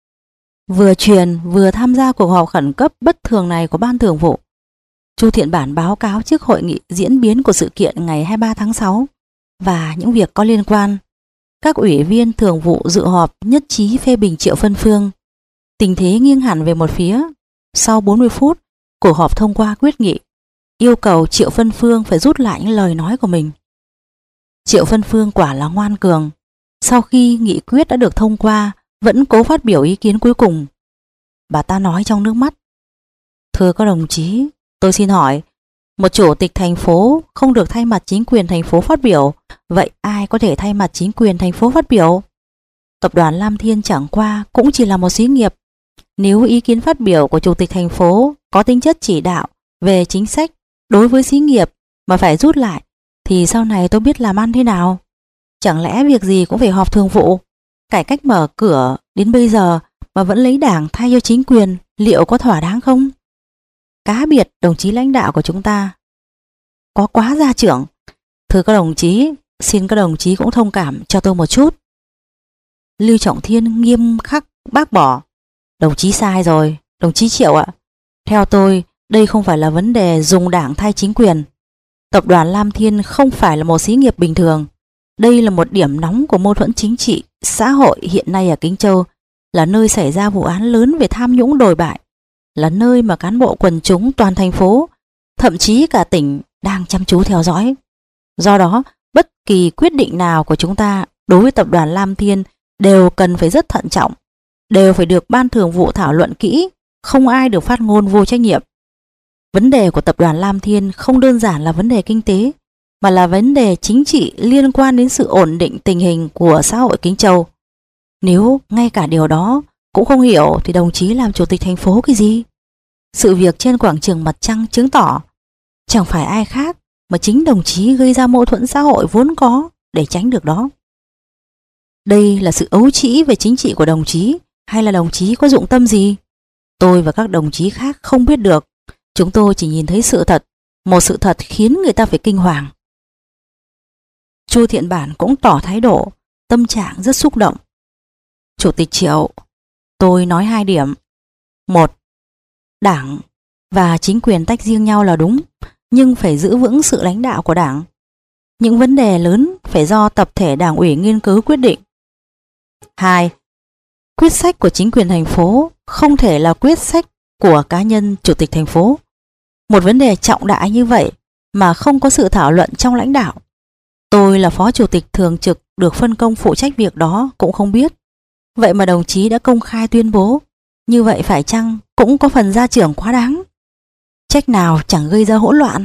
vừa truyền vừa tham gia cuộc họp khẩn cấp bất thường này của Ban Thường vụ. Chu Thiện Bản báo cáo trước hội nghị diễn biến của sự kiện ngày hai mươi ba tháng sáu và những việc có liên quan. Các ủy viên thường vụ dự họp nhất trí phê bình Triệu Vân Phương. Tình thế nghiêng hẳn về một phía. Sau bốn mươi phút, cuộc họp thông qua quyết nghị yêu cầu Triệu Vân Phương phải rút lại những lời nói của mình. Triệu Vân Phương quả là ngoan cường. Sau khi nghị quyết đã được thông qua, vẫn cố phát biểu ý kiến cuối cùng. Bà ta nói trong nước mắt. Thưa các đồng chí, tôi xin hỏi, một chủ tịch thành phố không được thay mặt chính quyền thành phố phát biểu, vậy ai có thể thay mặt chính quyền thành phố phát biểu? Tập đoàn Lam Thiên chẳng qua cũng chỉ là một xí nghiệp. Nếu ý kiến phát biểu của chủ tịch thành phố có tính chất chỉ đạo về chính sách đối với xí nghiệp mà phải rút lại, thì sau này tôi biết làm ăn thế nào? Chẳng lẽ việc gì cũng phải họp thường vụ? Cải cách mở cửa đến bây giờ mà vẫn lấy đảng thay cho chính quyền, liệu có thỏa đáng không? Cá biệt đồng chí lãnh đạo của chúng ta có quá gia trưởng. Thưa các đồng chí, xin các đồng chí cũng thông cảm cho tôi một chút. Lưu Trọng Thiên nghiêm khắc bác bỏ. Đồng chí sai rồi, đồng chí Triệu ạ. Theo tôi, đây không phải là vấn đề dùng đảng thay chính quyền. Tập đoàn Lam Thiên không phải là một xí nghiệp bình thường. Đây là một điểm nóng của mâu thuẫn chính trị, xã hội hiện nay ở Kính Châu, là nơi xảy ra vụ án lớn về tham nhũng đồi bại, là nơi mà cán bộ quần chúng toàn thành phố, thậm chí cả tỉnh đang chăm chú theo dõi. Do đó, bất kỳ quyết định nào của chúng ta đối với tập đoàn Lam Thiên đều cần phải rất thận trọng, đều phải được Ban Thường vụ thảo luận kỹ, không ai được phát ngôn vô trách nhiệm. Vấn đề của tập đoàn Lam Thiên không đơn giản là vấn đề kinh tế, mà là vấn đề chính trị liên quan đến sự ổn định tình hình của xã hội Kính Châu. Nếu ngay cả điều đó cũng không hiểu thì đồng chí làm chủ tịch thành phố cái gì? Sự việc trên quảng trường Mặt Trăng chứng tỏ chẳng phải ai khác mà chính đồng chí gây ra mâu thuẫn xã hội vốn có để tránh được đó. Đây là sự ấu trĩ về chính trị của đồng chí, hay là đồng chí có dụng tâm gì? Tôi và các đồng chí khác không biết được. Chúng tôi chỉ nhìn thấy sự thật, một sự thật khiến người ta phải kinh hoàng. Chu Thiện Bản cũng tỏ thái độ, tâm trạng rất xúc động. Chủ tịch Triệu, tôi nói hai điểm. Một, Đảng và chính quyền tách riêng nhau là đúng, nhưng phải giữ vững sự lãnh đạo của Đảng. Những vấn đề lớn phải do tập thể Đảng ủy nghiên cứu quyết định. Hai, quyết sách của chính quyền thành phố không thể là quyết sách của cá nhân chủ tịch thành phố. Một vấn đề trọng đại như vậy mà không có sự thảo luận trong lãnh đạo. Tôi là phó chủ tịch thường trực được phân công phụ trách việc đó cũng không biết. Vậy mà đồng chí đã công khai tuyên bố, như vậy phải chăng cũng có phần gia trưởng quá đáng? Trách nào chẳng gây ra hỗn loạn.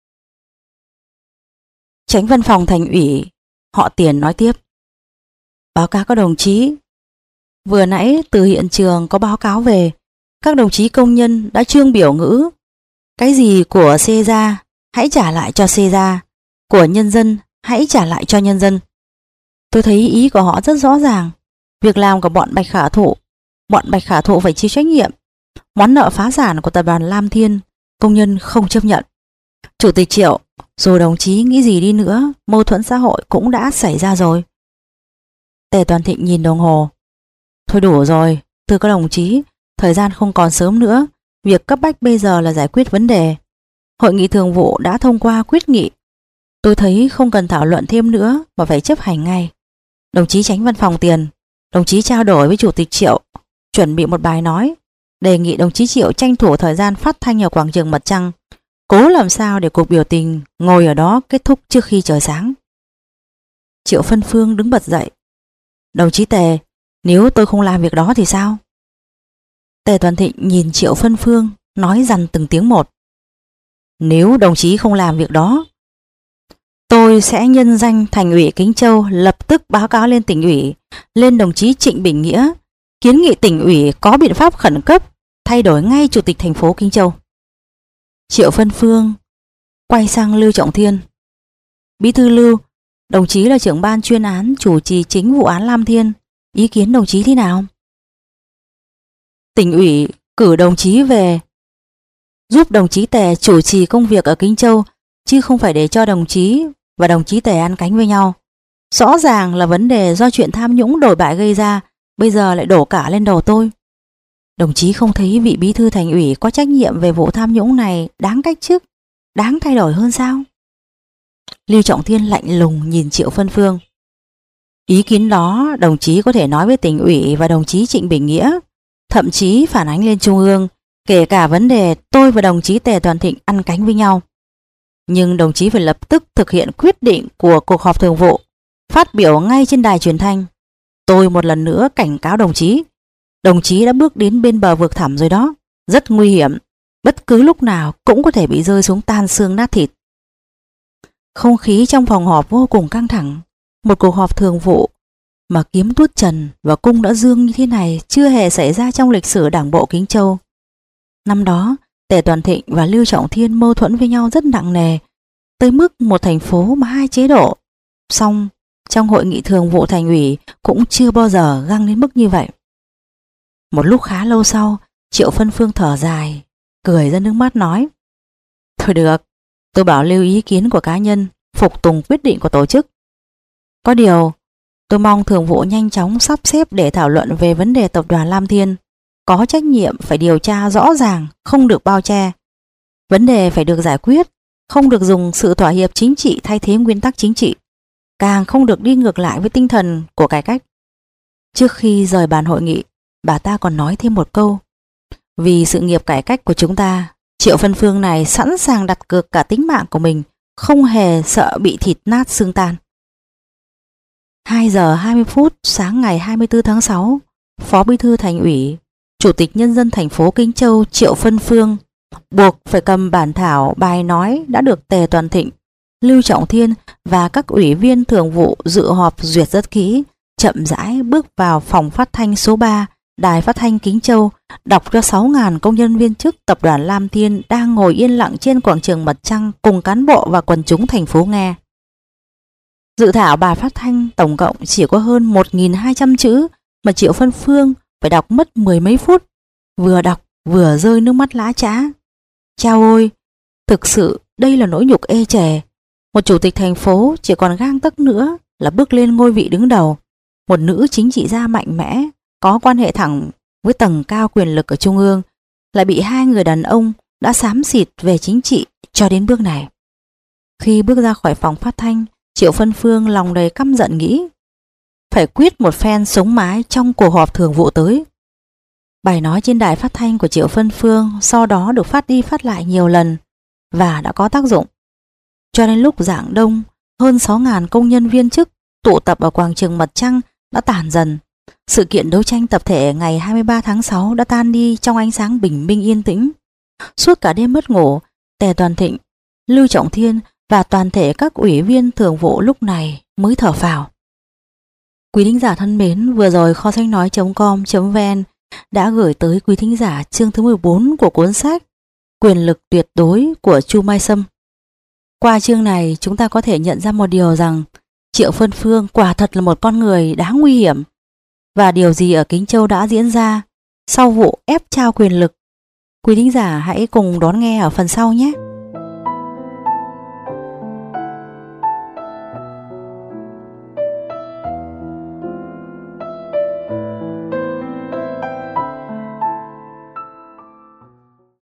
Chánh văn phòng thành ủy họ Tiền nói tiếp. Báo cáo các đồng chí, vừa nãy từ hiện trường có báo cáo về các đồng chí công nhân đã trương biểu ngữ. Cái gì của xê ra hãy trả lại cho xê ra, của nhân dân hãy trả lại cho nhân dân. Tôi thấy ý của họ rất rõ ràng. Việc làm của bọn Bạch Khả Thụ, bọn Bạch Khả Thụ phải chịu trách nhiệm. Món nợ phá sản của tập đoàn Lam Thiên, công nhân không chấp nhận. Chủ tịch Triệu, dù đồng chí nghĩ gì đi nữa, mâu thuẫn xã hội cũng đã xảy ra rồi. Tề Toàn Thịnh nhìn đồng hồ. Thôi đủ rồi, thưa các đồng chí, thời gian không còn sớm nữa. Việc cấp bách bây giờ là giải quyết vấn đề. Hội nghị thường vụ đã thông qua quyết nghị. Tôi thấy không cần thảo luận thêm nữa mà phải chấp hành ngay. Đồng chí Chánh văn phòng Tiền, đồng chí trao đổi với Chủ tịch Triệu, chuẩn bị một bài nói, đề nghị đồng chí Triệu tranh thủ thời gian phát thanh ở quảng trường Mặt Trăng, cố làm sao để cuộc biểu tình ngồi ở đó kết thúc trước khi trời sáng. Triệu Phân Phương đứng bật dậy. Đồng chí Tề, nếu tôi không làm việc đó thì sao? Tề Toàn Thịnh nhìn Triệu Phân Phương, nói dằn từng tiếng một. Nếu đồng chí không làm việc đó, tôi sẽ nhân danh Thành ủy Kính Châu lập tức báo cáo lên tỉnh ủy, lên đồng chí Trịnh Bình Nghĩa, kiến nghị tỉnh ủy có biện pháp khẩn cấp thay đổi ngay chủ tịch thành phố Kính Châu. Triệu Phân Phương quay sang Lưu Trọng Thiên. Bí thư Lưu, đồng chí là trưởng ban chuyên án chủ trì chính vụ án Lam Thiên, ý kiến đồng chí thế nào? Tỉnh ủy cử đồng chí về giúp đồng chí Tề chủ trì công việc ở Kính Châu, chứ không phải để cho đồng chí và đồng chí Tề ăn cánh với nhau. Rõ ràng là vấn đề do chuyện tham nhũng đổi bại gây ra, bây giờ lại đổ cả lên đầu tôi. Đồng chí không thấy vị bí thư thành ủy có trách nhiệm về vụ tham nhũng này đáng cách chức, đáng thay đổi hơn sao? Lưu Trọng Thiên lạnh lùng nhìn Triệu Phân Phương. Ý kiến đó đồng chí có thể nói với tỉnh ủy và đồng chí Trịnh Bình Nghĩa, thậm chí phản ánh lên Trung ương, kể cả vấn đề tôi và đồng chí Tề Toàn Thịnh ăn cánh với nhau. Nhưng đồng chí phải lập tức thực hiện quyết định của cuộc họp thường vụ, phát biểu ngay trên đài truyền thanh. Tôi một lần nữa cảnh cáo đồng chí, đồng chí đã bước đến bên bờ vực thẳm rồi đó, rất nguy hiểm, bất cứ lúc nào cũng có thể bị rơi xuống tan xương nát thịt. Không khí trong phòng họp vô cùng căng thẳng. Một cuộc họp thường vụ mà kiếm tuốt trần và cung đã dương như thế này chưa hề xảy ra trong lịch sử Đảng bộ Kính Châu. Năm đó, Tề Toàn Thịnh và Lưu Trọng Thiên mâu thuẫn với nhau rất nặng nề, tới mức một thành phố mà hai chế độ. Song trong hội nghị thường vụ thành ủy cũng chưa bao giờ găng đến mức như vậy. Một lúc khá lâu sau, Triệu Phân Phương thở dài, cười ra nước mắt nói: Thôi được, tôi bảo lưu ý kiến của cá nhân, phục tùng quyết định của tổ chức. Có điều, tôi mong thường vụ nhanh chóng sắp xếp để thảo luận về vấn đề tập đoàn Lam Thiên. Có trách nhiệm phải điều tra rõ ràng, không được bao che. Vấn đề phải được giải quyết, không được dùng sự thỏa hiệp chính trị thay thế nguyên tắc chính trị, càng không được đi ngược lại với tinh thần của cải cách. Trước khi rời bàn hội nghị, bà ta còn nói thêm một câu: vì sự nghiệp cải cách của chúng ta, Triệu Phân Phương này sẵn sàng đặt cược cả tính mạng của mình, không hề sợ bị thịt nát xương tan. hai giờ hai mươi phút sáng ngày hai mươi tư tháng sáu, Phó Bí thư Thành ủy, Chủ tịch Nhân dân thành phố Kính Châu Triệu Phân Phương buộc phải cầm bản thảo bài nói đã được Tề Toàn Thịnh, Lưu Trọng Thiên và các ủy viên thường vụ dự họp duyệt rất kỹ, chậm rãi bước vào phòng phát thanh số ba, Đài Phát thanh Kính Châu, đọc cho sáu nghìn công nhân viên chức tập đoàn Lam Thiên đang ngồi yên lặng trên quảng trường Mặt Trăng cùng cán bộ và quần chúng thành phố nghe. Dự thảo bài phát thanh tổng cộng chỉ có hơn một nghìn hai trăm chữ mà Triệu Phân Phương phải đọc mất mười mấy phút, vừa đọc vừa rơi nước mắt lã chã. Chao ôi, thực sự đây là nỗi nhục ê chề. Một chủ tịch thành phố chỉ còn gang tấc nữa là bước lên ngôi vị đứng đầu. Một nữ chính trị gia mạnh mẽ, có quan hệ thẳng với tầng cao quyền lực ở trung ương, lại bị hai người đàn ông đã xám xịt về chính trị cho đến bước này. Khi bước ra khỏi phòng phát thanh, Triệu Phân Phương lòng đầy căm giận nghĩ phải quyết một phen sống mái trong cuộc họp thường vụ tới. Bài nói trên đài phát thanh của Triệu Phân Phương sau đó được phát đi phát lại nhiều lần và đã có tác dụng. Cho đến lúc rạng đông, hơn sáu nghìn công nhân viên chức tụ tập ở quảng trường Mặt Trăng đã tản dần. Sự kiện đấu tranh tập thể ngày hai mươi ba tháng sáu đã tan đi trong ánh sáng bình minh yên tĩnh. Suốt cả đêm mất ngủ, Tề Toàn Thịnh, Lưu Trọng Thiên và toàn thể các ủy viên thường vụ lúc này mới thở phào. Quý thính giả thân mến, vừa rồi kho sách nói chấm com chấm vn đã gửi tới quý thính giả chương thứ mười bốn của cuốn sách Quyền lực tuyệt đối của Chu Mai Sâm. Qua chương này chúng ta có thể nhận ra một điều rằng Triệu Phân Phương quả thật là một con người đáng nguy hiểm. Và điều gì ở Kính Châu đã diễn ra sau vụ ép trao quyền lực? Quý thính giả hãy cùng đón nghe ở phần sau nhé.